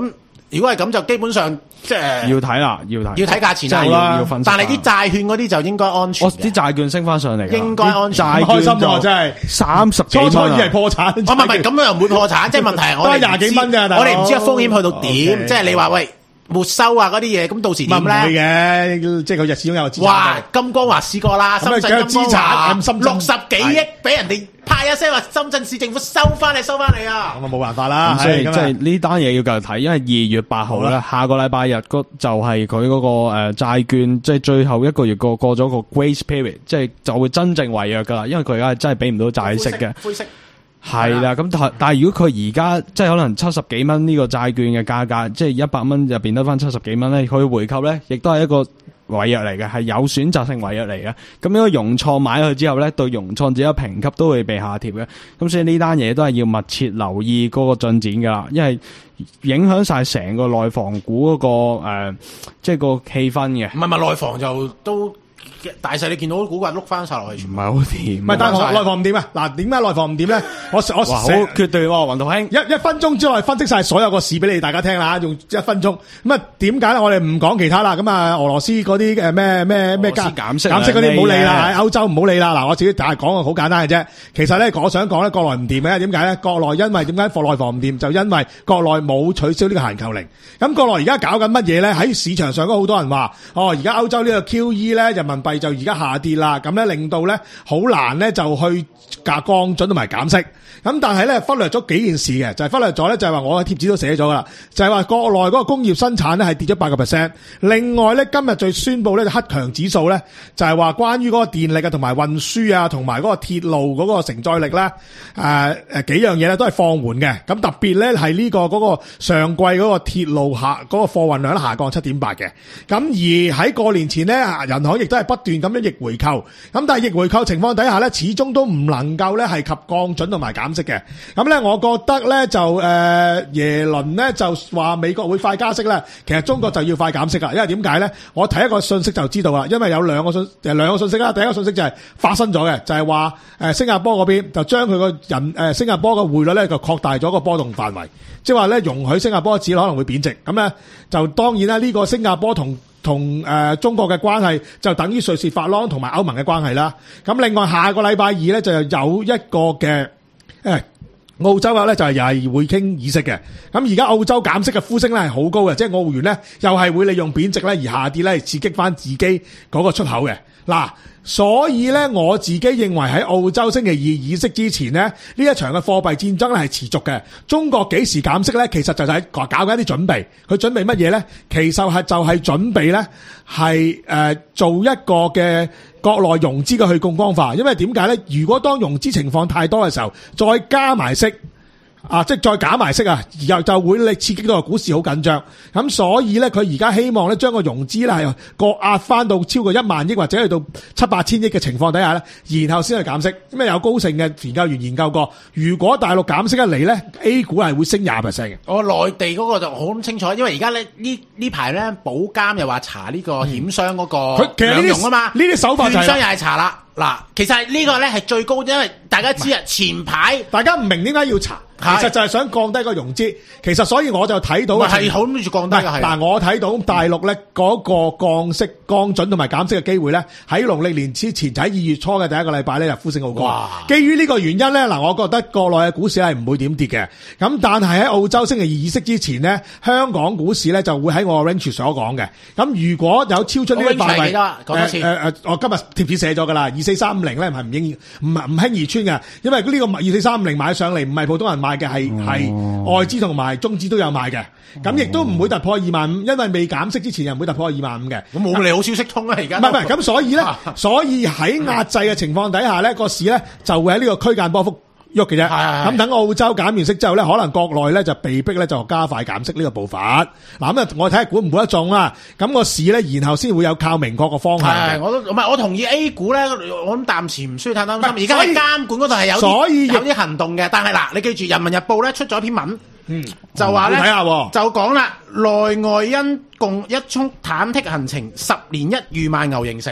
S2: 如果係咁就基本上即係
S3: 要睇啦，要睇，
S2: 要睇價錢
S3: 真係
S2: 啦，
S3: 要要分析啦。
S2: 但係啲債券嗰啲就應該安全嘅。
S3: 我啲債券升翻上嚟㗎，
S2: 應該安全。
S3: 債
S1: 開心喎，
S3: 券就
S1: 真係
S3: 三十幾蚊啊
S1: 初初以為破產，
S2: 我唔係唔係咁樣又唔會破產，即係問題係我哋
S1: 都係廿幾蚊㗎大佬
S2: 我哋唔知個風險去到點，
S1: OK
S2: 即係你話喂沒收啊嗰啲嘢，咁到時點
S1: 唔會
S2: 咧？
S1: 嘅，即係佢日始終有資產
S2: 哇！金光華試過啦，深圳金光華
S1: 咁深圳
S2: 六十幾億俾人哋派一聲話深圳市政府收翻嚟收翻嚟啊！
S1: 咁啊冇辦法啦，
S3: 咁所以
S1: 係咁啊
S3: 即係呢單嘢要繼續睇，因為二月八號咧，下個禮拜日嗰就係佢嗰個誒債券，即係最後一個月過過咗個 grace period，即係就會真正違約噶啦，因為佢而家係真係俾唔到債息嘅。
S2: 灰色
S3: 係啦，咁但但係如果佢而家即係可能七十幾蚊呢個債券嘅價格，即係一百蚊入邊得翻七十幾蚊咧，佢回購咧，亦都係一個違約嚟嘅，係有選擇性違約嚟嘅。咁呢個融創買佢之後咧，對融創自己嘅評級都會被下調嘅。咁所以呢單嘢都係要密切留意嗰個進展噶啦，因為影響晒成個內房股嗰、個誒、呃，即係個氣氛嘅。
S2: 唔係咪內房就都大細，你見到股價碌翻晒落去，全部
S3: 唔係好掂。
S1: 唔係，但係內房唔掂啊！嗱，點解內房唔掂咧？我我
S3: 哇，好
S1: 成
S3: 決斷喎，雲道兄。
S1: 一一分鐘之內分析晒所有個市俾你大家聽啦，用一分鐘。咁啊，點解咧？我哋唔講其他啦。咁啊，俄羅斯嗰啲誒咩咩咩加
S3: 俄羅斯減息
S1: 減息嗰啲唔好理啦，
S3: 兩厘嘅
S1: 喺歐洲唔好理啦。嗱，我自己大係講個好簡單嘅啫。其實咧，我想講咧，國內唔掂嘅，點解咧？國內因為點解內房唔掂？就因為國內冇取消呢個限購令。咁國內而家搞緊乜嘢咧？喺市場上都好多人話，哦，而家歐洲呢個 Q E 咧，人民幣就而家下跌啦，咁咧令到咧好難咧就去價降準同埋減息。咁但係咧忽略咗幾件事嘅，就係、是、忽略咗咧就係話我喺貼紙都寫咗噶啦，就係、是、話國內嗰個工業生產咧係跌咗八個 percent。另外咧今日再宣布咧就克強指數咧就係話關於嗰個電力啊同埋運輸啊同埋嗰個鐵路嗰個承載力咧誒誒幾樣嘢咧都係放緩嘅。咁特別咧係呢個嗰個上季嗰個鐵路下嗰、那個貨運量咧下降七點八嘅。咁而喺過年前咧，人行亦都係不斷咁樣逆回購。咁但係逆回購情況底下咧，始終都唔能夠咧係及降準同埋減息嘅。咁咧，我覺得咧就誒、呃、耶倫咧就話美國會快加息咧，其實中國就要快減息啦。因為點解咧？我睇一個信息就知道啦。因為有兩個信誒兩個信息啦。第一個信息就係發生咗嘅，就係話誒新加坡嗰邊就將佢個人誒新加坡嘅匯率咧就擴大咗個波動範圍，即係話咧容許新加坡嘅紙可能會貶值。咁咧就當然啦，呢、這個新加坡同同誒、呃、中國嘅關係就等於瑞士法郎同埋歐盟嘅關係啦。咁另外下個禮拜二咧就有一個嘅誒。呃澳洲啊咧就係又係會傾議息嘅，咁而家澳洲減息嘅呼聲咧係好高嘅，即係澳元咧又係會利用貶值咧而下跌咧，刺激翻自己嗰個出口嘅。嗱，所以咧我自己認為喺澳洲星期二議息之前呢，呢一場嘅貨幣戰爭咧係持續嘅。中國幾時減息咧？其實就係搞緊一啲準備，佢準備乜嘢咧？其實係就係準備咧係誒做一個嘅國內融資嘅去槓桿化，因為點解咧？如果當融資情況太多嘅時候，再加埋息。啊！即係再減埋息啊，然後就會你刺激到個股市好緊張。咁所以咧，佢而家希望咧將個融資咧係割壓翻到超過一萬億或者去到七八千億嘅情況底下咧，然後先去減息。咁啊有高盛嘅研究員研究過，如果大陸減息一嚟咧 ，A 股係會升廿 percent 嘅。
S2: 我內地嗰個就好清楚，因為而家咧呢呢排咧保監又話查呢個險商嗰個兩融啊嘛，
S1: 呢啲手法就係
S2: 券商又係查啦。嗱，其實呢個咧係最高，因為大家知啊，前排
S1: 大家唔明點解要查。其實就係想降低個融資，其實所以我就睇到
S2: 係好諗住降低嘅係。
S1: 嗱，我睇到大陸咧嗰個降息、降準同埋減息嘅機會咧，喺農曆年之前就喺二月初嘅第一個禮拜咧就呼聲好高。基於呢個原因咧，嗱，我覺得國內嘅股市係唔會點跌嘅。咁但係喺澳洲星期二議息之前呢，香港股市咧就會喺我 range 所講嘅。咁如果有超出呢個範圍，
S2: 講多次。
S1: 誒誒誒，我今日貼紙寫咗㗎啦，二四三五零咧係唔應唔唔輕易穿嘅，因為呢個二四三五零買上嚟唔係普通人買嘅，係係、哦、外資同埋中資都有買嘅，咁亦都唔會突破二萬五，因為未減息之前又唔會突破二萬五嘅。
S2: 咁冇利好消息通啊，而家
S1: 唔係唔係，咁所以咧，所以喺壓制嘅情況底下咧，個市咧就會喺呢個區間波幅喐嘅啫。咁等澳洲減完息之後咧，可能國內咧就被逼咧就加快減息呢個步伐。嗱咁啊，我睇下估唔估得中啦。咁個市咧，然後先會有靠明確個方向。
S2: 係，我都唔係，我同意 A 股咧，我諗暫時唔需要太擔心。而家喺監管嗰度係有
S1: 所以
S2: 有啲行動嘅，但係嗱，你記住《人民日報》咧出咗篇文，
S1: 嗯，
S2: 就話咧，
S1: 睇下
S2: 就講啦，內外因共一衝忐忑行情，十年一遇慢牛形成。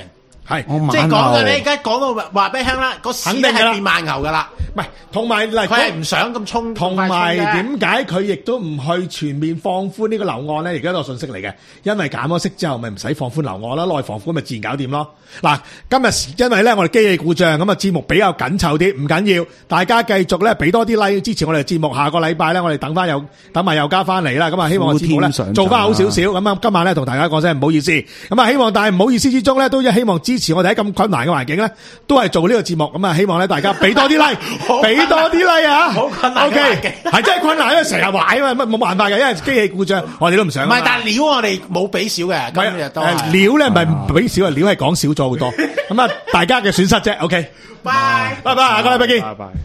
S1: 係
S2: 即係講嘅，你而家講到話俾你聽啦，個市咧係變慢牛噶啦。
S1: 唔係，同埋嗱，
S2: 佢係唔想咁衝，
S1: 同埋點解佢亦都唔去全面放寬呢個樓按咧？而家都係信息嚟嘅，因為減咗息之後，咪唔使放寬樓按啦，內房款咪自然搞掂咯。嗱，今日因為咧我哋機器故障，咁啊節目比較緊湊啲，唔緊要，大家繼續咧俾多啲 like 支持我哋節目。下個禮拜咧，我哋等翻有等埋有加翻嚟啦。咁啊，希望個節目咧做翻好少少。咁啊，今晚咧同大家講聲唔好意思。咁啊，希望但係唔好意思之中咧，都希望支持我哋喺咁困難嘅環境咧，都係做呢個節目。咁啊，希望咧大家俾多啲 like， 俾多啲 like 啊！
S2: 好困難嘅環境，
S1: 係真係困難，因為成日壞啊嘛，乜冇辦法嘅，因為機器故障，我哋都唔想。
S2: 唔係，但係料我哋冇俾少嘅，今日都係
S1: 料咧，唔係唔俾少啊，料係講少咗好多。咁啊，大家嘅損失啫。OK，
S2: 拜
S1: 拜拜，下個禮拜見。
S3: 拜拜。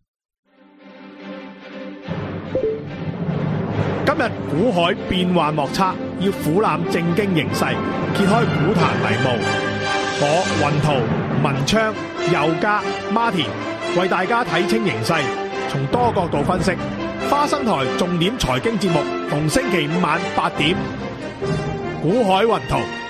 S1: 今日股海變幻莫測，要俯瞰正經形勢，揭開股壇迷霧。我雲圖、文昌、佑嘉、Martin 為大家睇清形勢，從多角度分析。花生台重點財經節目，逢星期五晚八點，股海雲圖。